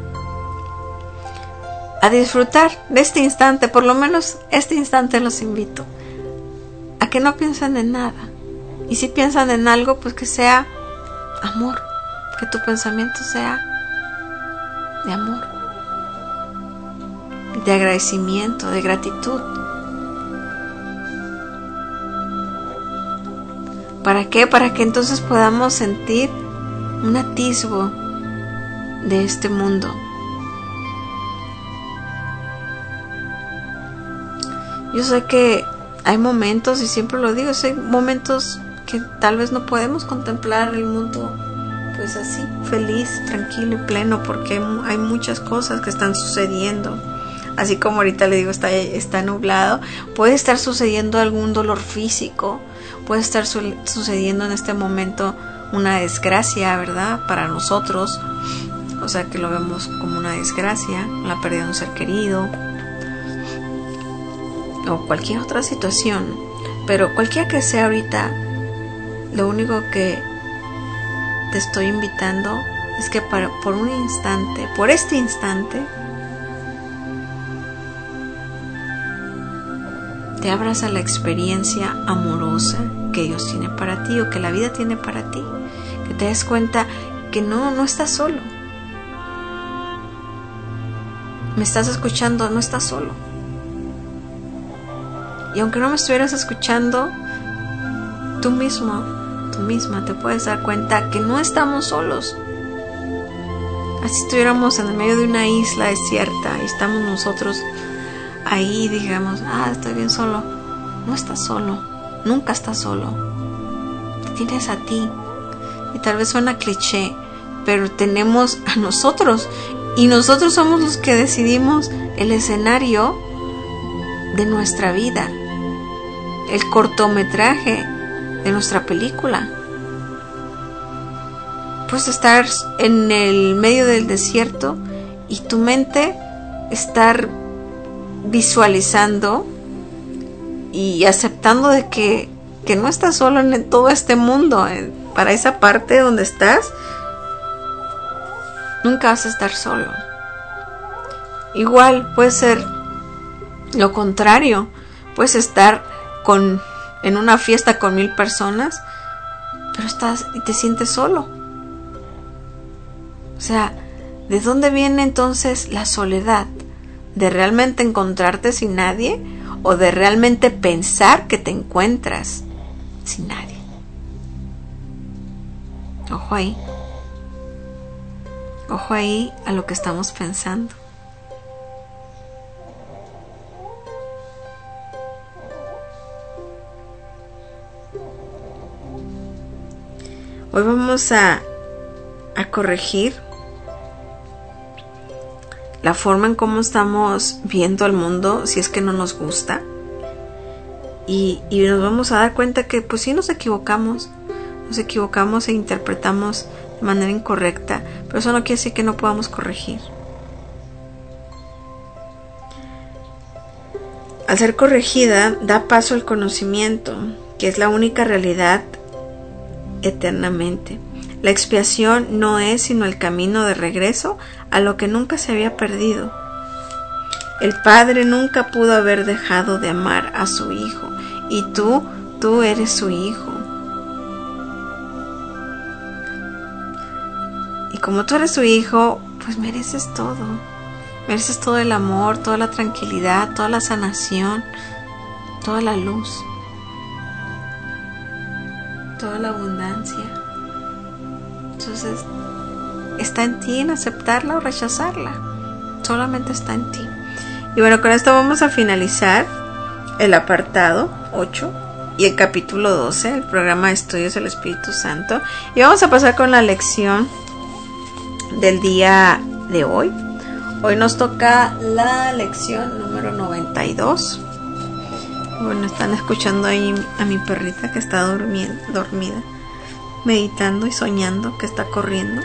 disfrutar de este instante, por lo menos este instante los invito a que no piensen en nada. Y si piensan en algo, pues que sea amor, que tu pensamiento sea de amor, de agradecimiento, de gratitud. ¿Para qué? Para que entonces podamos sentir un atisbo de este mundo. Yo sé que hay momentos, y siempre lo digo, hay momentos que tal vez no podemos contemplar el mundo pues así, feliz, tranquilo y pleno, porque hay muchas cosas que están sucediendo así como ahorita le digo está nublado, puede estar sucediendo algún dolor físico, puede estar sucediendo en este momento una desgracia, ¿verdad? Para nosotros, o sea que lo vemos como una desgracia, la pérdida de un ser querido o cualquier otra situación, pero cualquiera que sea ahorita, lo único que te estoy invitando es que por un instante, por este instante, te abras a la experiencia amorosa que Dios tiene para ti o que la vida tiene para ti, que te des cuenta que no estás solo. Me estás escuchando, no estás solo. Y aunque no me estuvieras escuchando, tú misma te puedes dar cuenta que no estamos solos. Así estuviéramos en el medio de una isla desierta y estamos nosotros ahí, digamos, estoy bien solo. No estás solo, nunca estás solo. Te tienes a ti. Y tal vez suena cliché, pero tenemos a nosotros. Y nosotros somos los que decidimos el escenario de nuestra vida, el cortometraje de nuestra película. Puedes estar en el medio del desierto y tu mente estar visualizando y aceptando de que no estás solo en todo este mundo. Para esa parte donde estás, nunca vas a estar solo. Igual puede ser lo contrario. Puedes estar en una fiesta con 1000 personas, pero estás y te sientes solo. O sea, ¿de dónde viene entonces la soledad? ¿De realmente encontrarte sin nadie? ¿O de realmente pensar que te encuentras sin nadie? Ojo ahí. Ojo ahí a lo que estamos pensando. Hoy vamos a corregir la forma en cómo estamos viendo al mundo, si es que no nos gusta, y nos vamos a dar cuenta que pues sí nos equivocamos e interpretamos de manera incorrecta, pero eso no quiere decir que no podamos corregir. Al ser corregida, da paso al conocimiento, que es la única realidad eternamente. La expiación no es sino el camino de regreso a lo que nunca se había perdido. El Padre nunca pudo haber dejado de amar a su Hijo, y tú eres su Hijo. Y como tú eres su Hijo, pues mereces todo. Mereces todo el amor, toda la tranquilidad, toda la sanación, toda la luz, toda la abundancia. Entonces, está en ti en aceptarla o rechazarla. Solamente está en ti. Y bueno, con esto vamos a finalizar el apartado 8 y el capítulo 12, el programa de estudios del Espíritu Santo. Y vamos a pasar con la lección del día de hoy. Hoy nos toca la lección número 92. Bueno, están escuchando ahí a mi perrita que está dormida, meditando y soñando que está corriendo.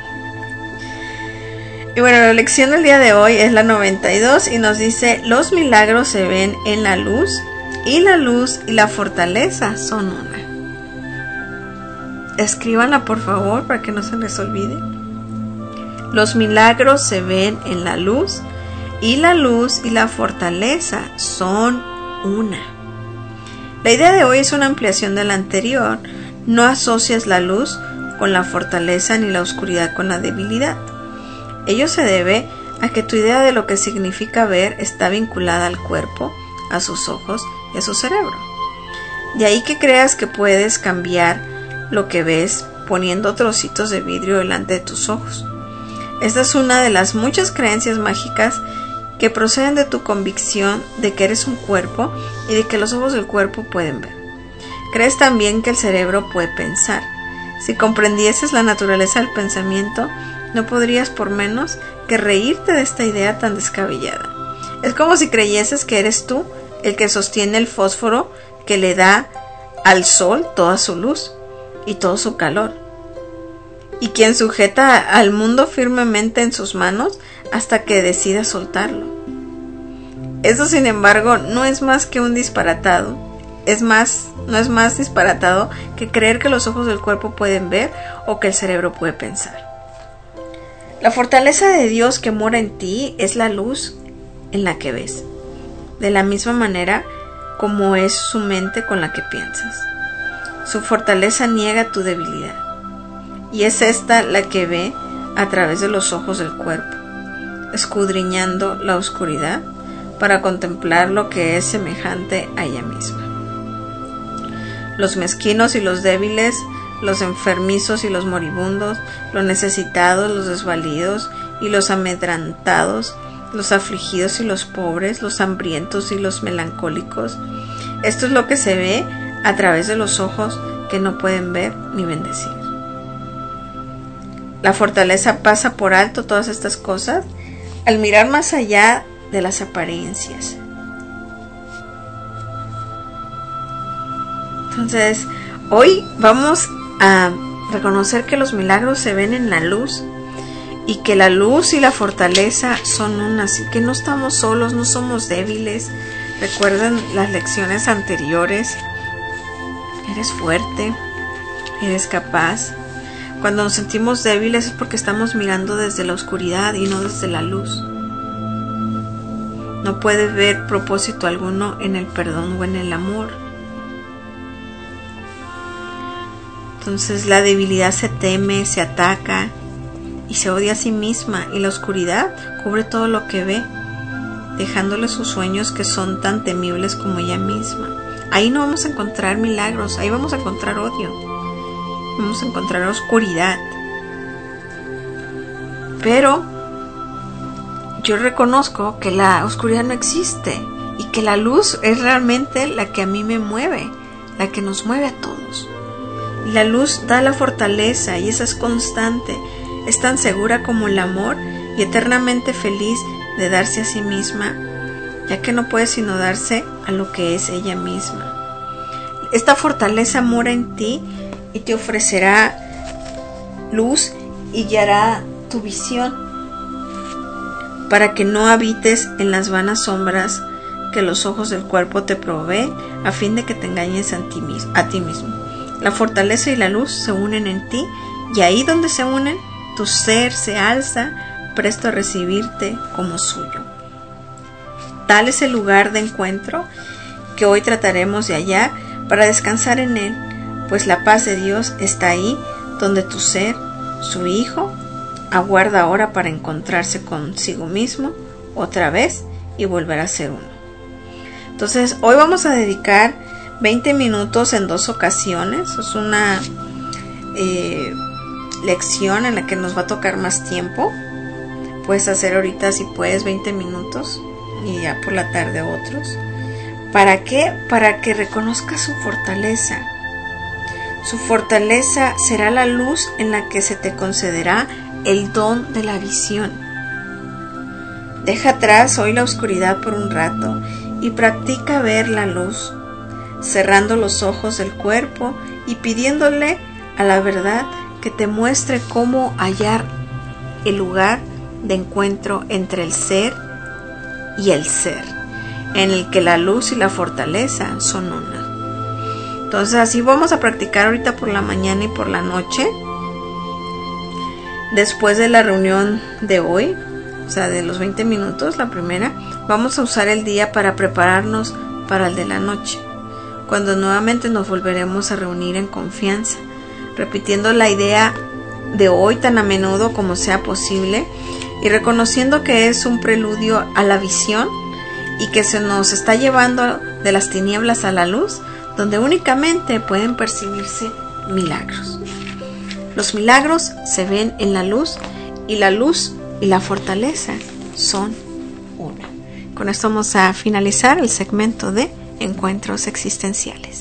Y bueno, la lección del día de hoy es la 92 y nos dice: los milagros se ven en la luz y la fortaleza son una. Escríbanla por favor para que no se les olvide. Los milagros se ven en la luz y la fortaleza son una. La idea de hoy es una ampliación de la anterior. No asocias la luz con la fortaleza ni la oscuridad con la debilidad. Ello se debe a que tu idea de lo que significa ver está vinculada al cuerpo, a sus ojos y a su cerebro. De ahí que creas que puedes cambiar lo que ves poniendo trocitos de vidrio delante de tus ojos. Esta es una de las muchas creencias mágicas que proceden de tu convicción de que eres un cuerpo y de que los ojos del cuerpo pueden ver. Crees también que el cerebro puede pensar. Si comprendieses la naturaleza del pensamiento, no podrías por menos que reírte de esta idea tan descabellada. Es como si creyeses que eres tú el que sostiene el fósforo que le da al sol toda su luz y todo su calor, y quien sujeta al mundo firmemente en sus manos hasta que decida soltarlo. Eso, sin embargo, no es más que un disparatado. No es más disparatado que creer que los ojos del cuerpo pueden ver o que el cerebro puede pensar. La fortaleza de Dios que mora en ti es la luz en la que ves, de la misma manera como es su mente con la que piensas. Su fortaleza niega tu debilidad, y es esta la que ve a través de los ojos del cuerpo, escudriñando la oscuridad para contemplar lo que es semejante a ella misma. Los mezquinos y los débiles, los enfermizos y los moribundos, los necesitados, los desvalidos y los amedrentados, los afligidos y los pobres, los hambrientos y los melancólicos. Esto es lo que se ve a través de los ojos que no pueden ver ni bendecir. La fortaleza pasa por alto todas estas cosas al mirar más allá de las apariencias. Entonces, hoy vamos a reconocer que los milagros se ven en la luz y que la luz y la fortaleza son una, así que no estamos solos, no somos débiles. Recuerden las lecciones anteriores. Eres fuerte, eres capaz. Cuando nos sentimos débiles es porque estamos mirando desde la oscuridad y no desde la luz. No puedes ver propósito alguno en el perdón o en el amor. Entonces la debilidad se teme, se ataca y se odia a sí misma, y la oscuridad cubre todo lo que ve, dejándole sus sueños que son tan temibles como ella misma. Ahí no vamos a encontrar milagros, ahí vamos a encontrar odio, vamos a encontrar oscuridad. Pero yo reconozco que la oscuridad no existe y que la luz es realmente la que a mí me mueve, la que nos mueve a todos. Y la luz da la fortaleza, y esa es constante, es tan segura como el amor y eternamente feliz de darse a sí misma, ya que no puede sino darse a lo que es ella misma. Esta fortaleza mora en ti y te ofrecerá luz y guiará tu visión para que no habites en las vanas sombras que los ojos del cuerpo te proveen a fin de que te engañes a ti mismo. La fortaleza y la luz se unen en ti, y ahí donde se unen, tu ser se alza, presto a recibirte como suyo. Tal es el lugar de encuentro que hoy trataremos de hallar para descansar en él, pues la paz de Dios está ahí donde tu ser, su Hijo, aguarda ahora para encontrarse consigo mismo otra vez y volver a ser uno. Entonces, hoy vamos a dedicar 20 minutos en 2 ocasiones. Es una lección en la que nos va a tocar más tiempo. Puedes hacer ahorita, si puedes, 20 minutos y ya por la tarde otros. ¿Para qué? Para que reconozcas su fortaleza. Su fortaleza será la luz en la que se te concederá el don de la visión. Deja atrás hoy la oscuridad por un rato y practica ver la luz, cerrando los ojos del cuerpo y pidiéndole a la verdad que te muestre cómo hallar el lugar de encuentro entre el ser y el ser, en el que la luz y la fortaleza son una. Entonces así vamos a practicar ahorita por la mañana y por la noche. Después de la reunión de hoy, o sea, de los 20 minutos, la primera, vamos a usar el día para prepararnos para el de la noche, cuando nuevamente nos volveremos a reunir en confianza, repitiendo la idea de hoy tan a menudo como sea posible y reconociendo que es un preludio a la visión y que se nos está llevando de las tinieblas a la luz, donde únicamente pueden percibirse milagros. Los milagros se ven en la luz y la fortaleza son una. Con esto vamos a finalizar el segmento de encuentros existenciales.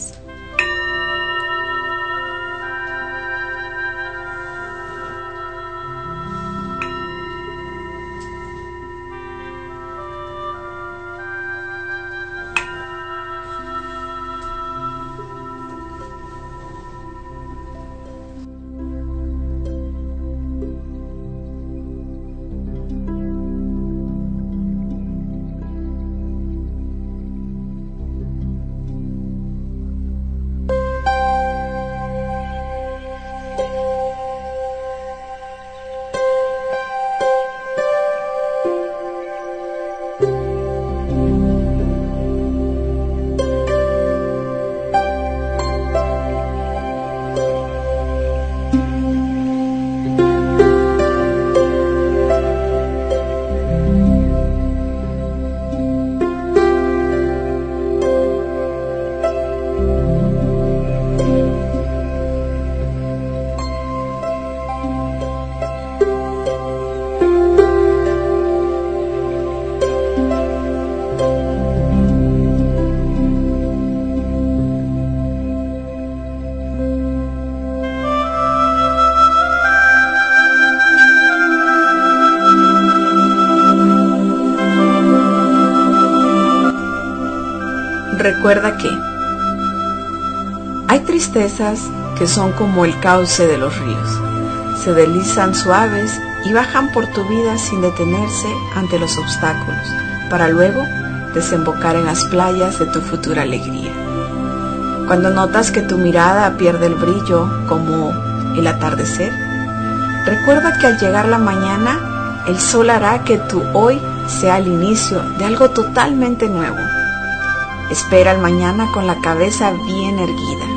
recuerda que hay tristezas que son como el cauce de los ríos. Se deslizan suaves y bajan por tu vida sin detenerse ante los obstáculos, para luego desembocar en las playas de tu futura alegría. Cuando notas que tu mirada pierde el brillo como el atardecer, recuerda que al llegar la mañana, el sol hará que tu hoy sea el inicio de algo totalmente nuevo. Espera el mañana con la cabeza bien erguida.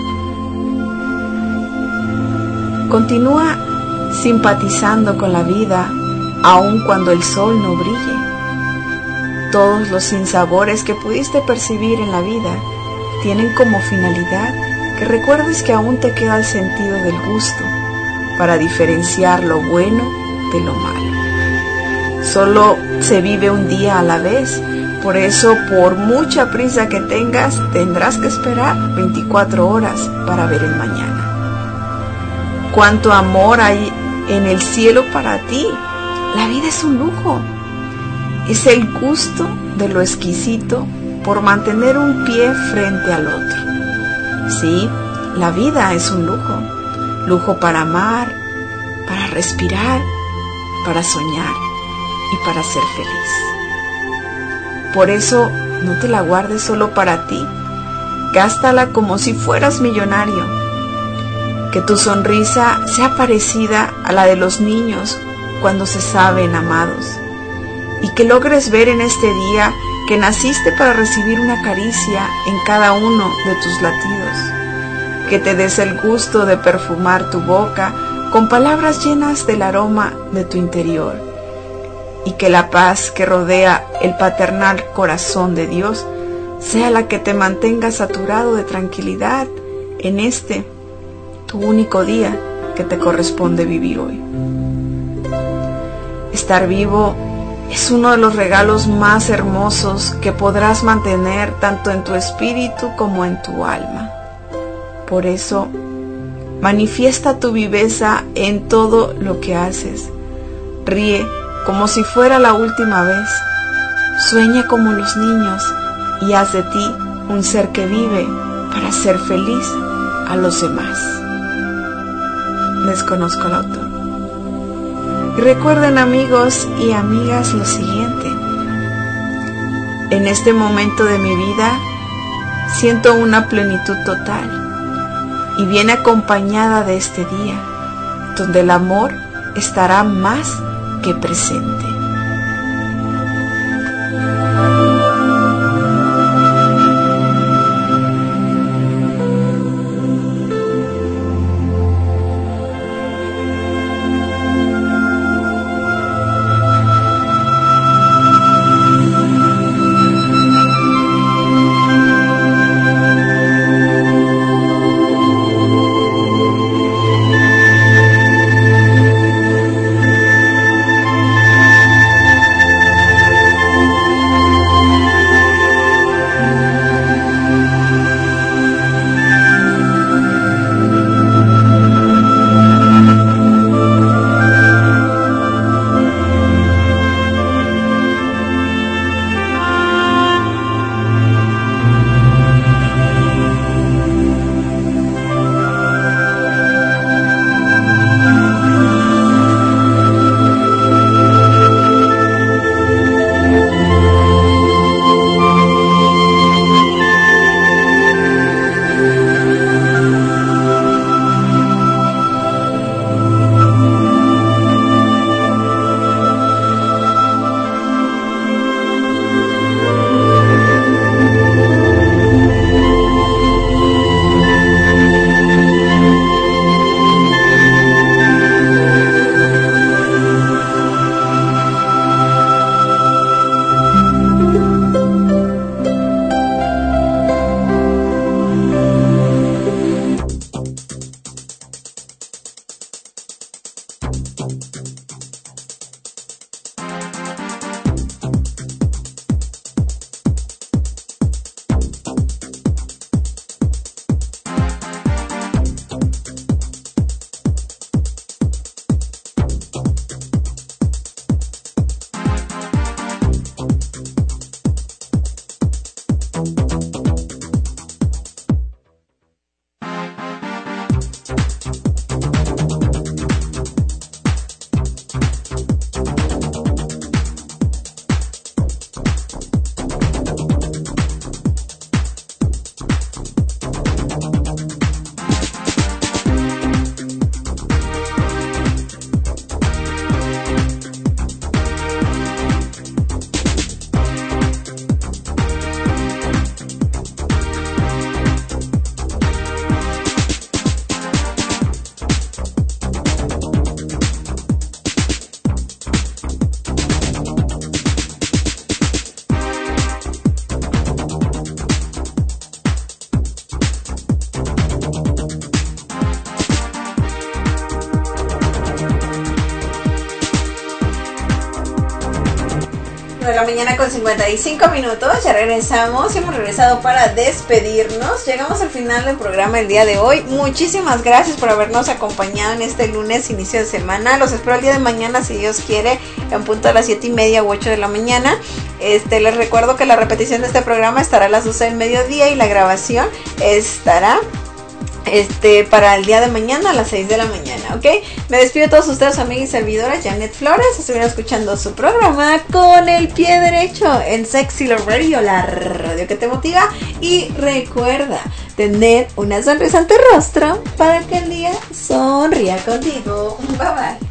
Continúa simpatizando con la vida aun cuando el sol no brille. Todos los sinsabores que pudiste percibir en la vida tienen como finalidad que recuerdes que aún te queda el sentido del gusto para diferenciar lo bueno de lo malo. Solo se vive un día a la vez, por eso por mucha prisa que tengas, tendrás que esperar 24 horas para ver el mañana. Cuánto amor hay en el cielo para ti. La vida es un lujo. Es el gusto de lo exquisito por mantener un pie frente al otro. Sí, la vida es un lujo. Lujo para amar, para respirar, para soñar y para ser feliz. Por eso no te la guardes solo para ti. Gástala como si fueras millonario. Que tu sonrisa sea parecida a la de los niños cuando se saben amados. Y que logres ver en este día que naciste para recibir una caricia en cada uno de tus latidos. Que te des el gusto de perfumar tu boca con palabras llenas del aroma de tu interior. Y que la paz que rodea el paternal corazón de Dios sea la que te mantenga saturado de tranquilidad en este tu único día que te corresponde vivir hoy. Estar vivo es uno de los regalos más hermosos que podrás mantener tanto en tu espíritu como en tu alma. Por eso, manifiesta tu viveza en todo lo que haces. Ríe como si fuera la última vez. Sueña como los niños y haz de ti un ser que vive para ser feliz a los demás. Desconozco el autor. Y recuerden, amigos y amigas, lo siguiente. En este momento de mi vida siento una plenitud total y viene acompañada de este día, donde el amor estará más que presente. la mañana con 55 minutos. Ya regresamos. Hemos regresado para despedirnos. Llegamos al final del programa el día de hoy. Muchísimas gracias por habernos acompañado en este lunes, inicio de semana. Los espero el día de mañana, si Dios quiere, en punto a las 7:30 u 8 de la mañana. Les recuerdo que la repetición de este programa estará a las 12 del mediodía y la grabación estará para el día de mañana a las 6 de la mañana, ¿ok? Me despido de todos ustedes, su amiga y servidora Janet Flores. Estuvieron escuchando su programa Con el Pie Derecho en Sexy Love Radio, la radio que te motiva. Y recuerda tener una sonrisa en tu rostro para que el día sonría contigo. Bye bye.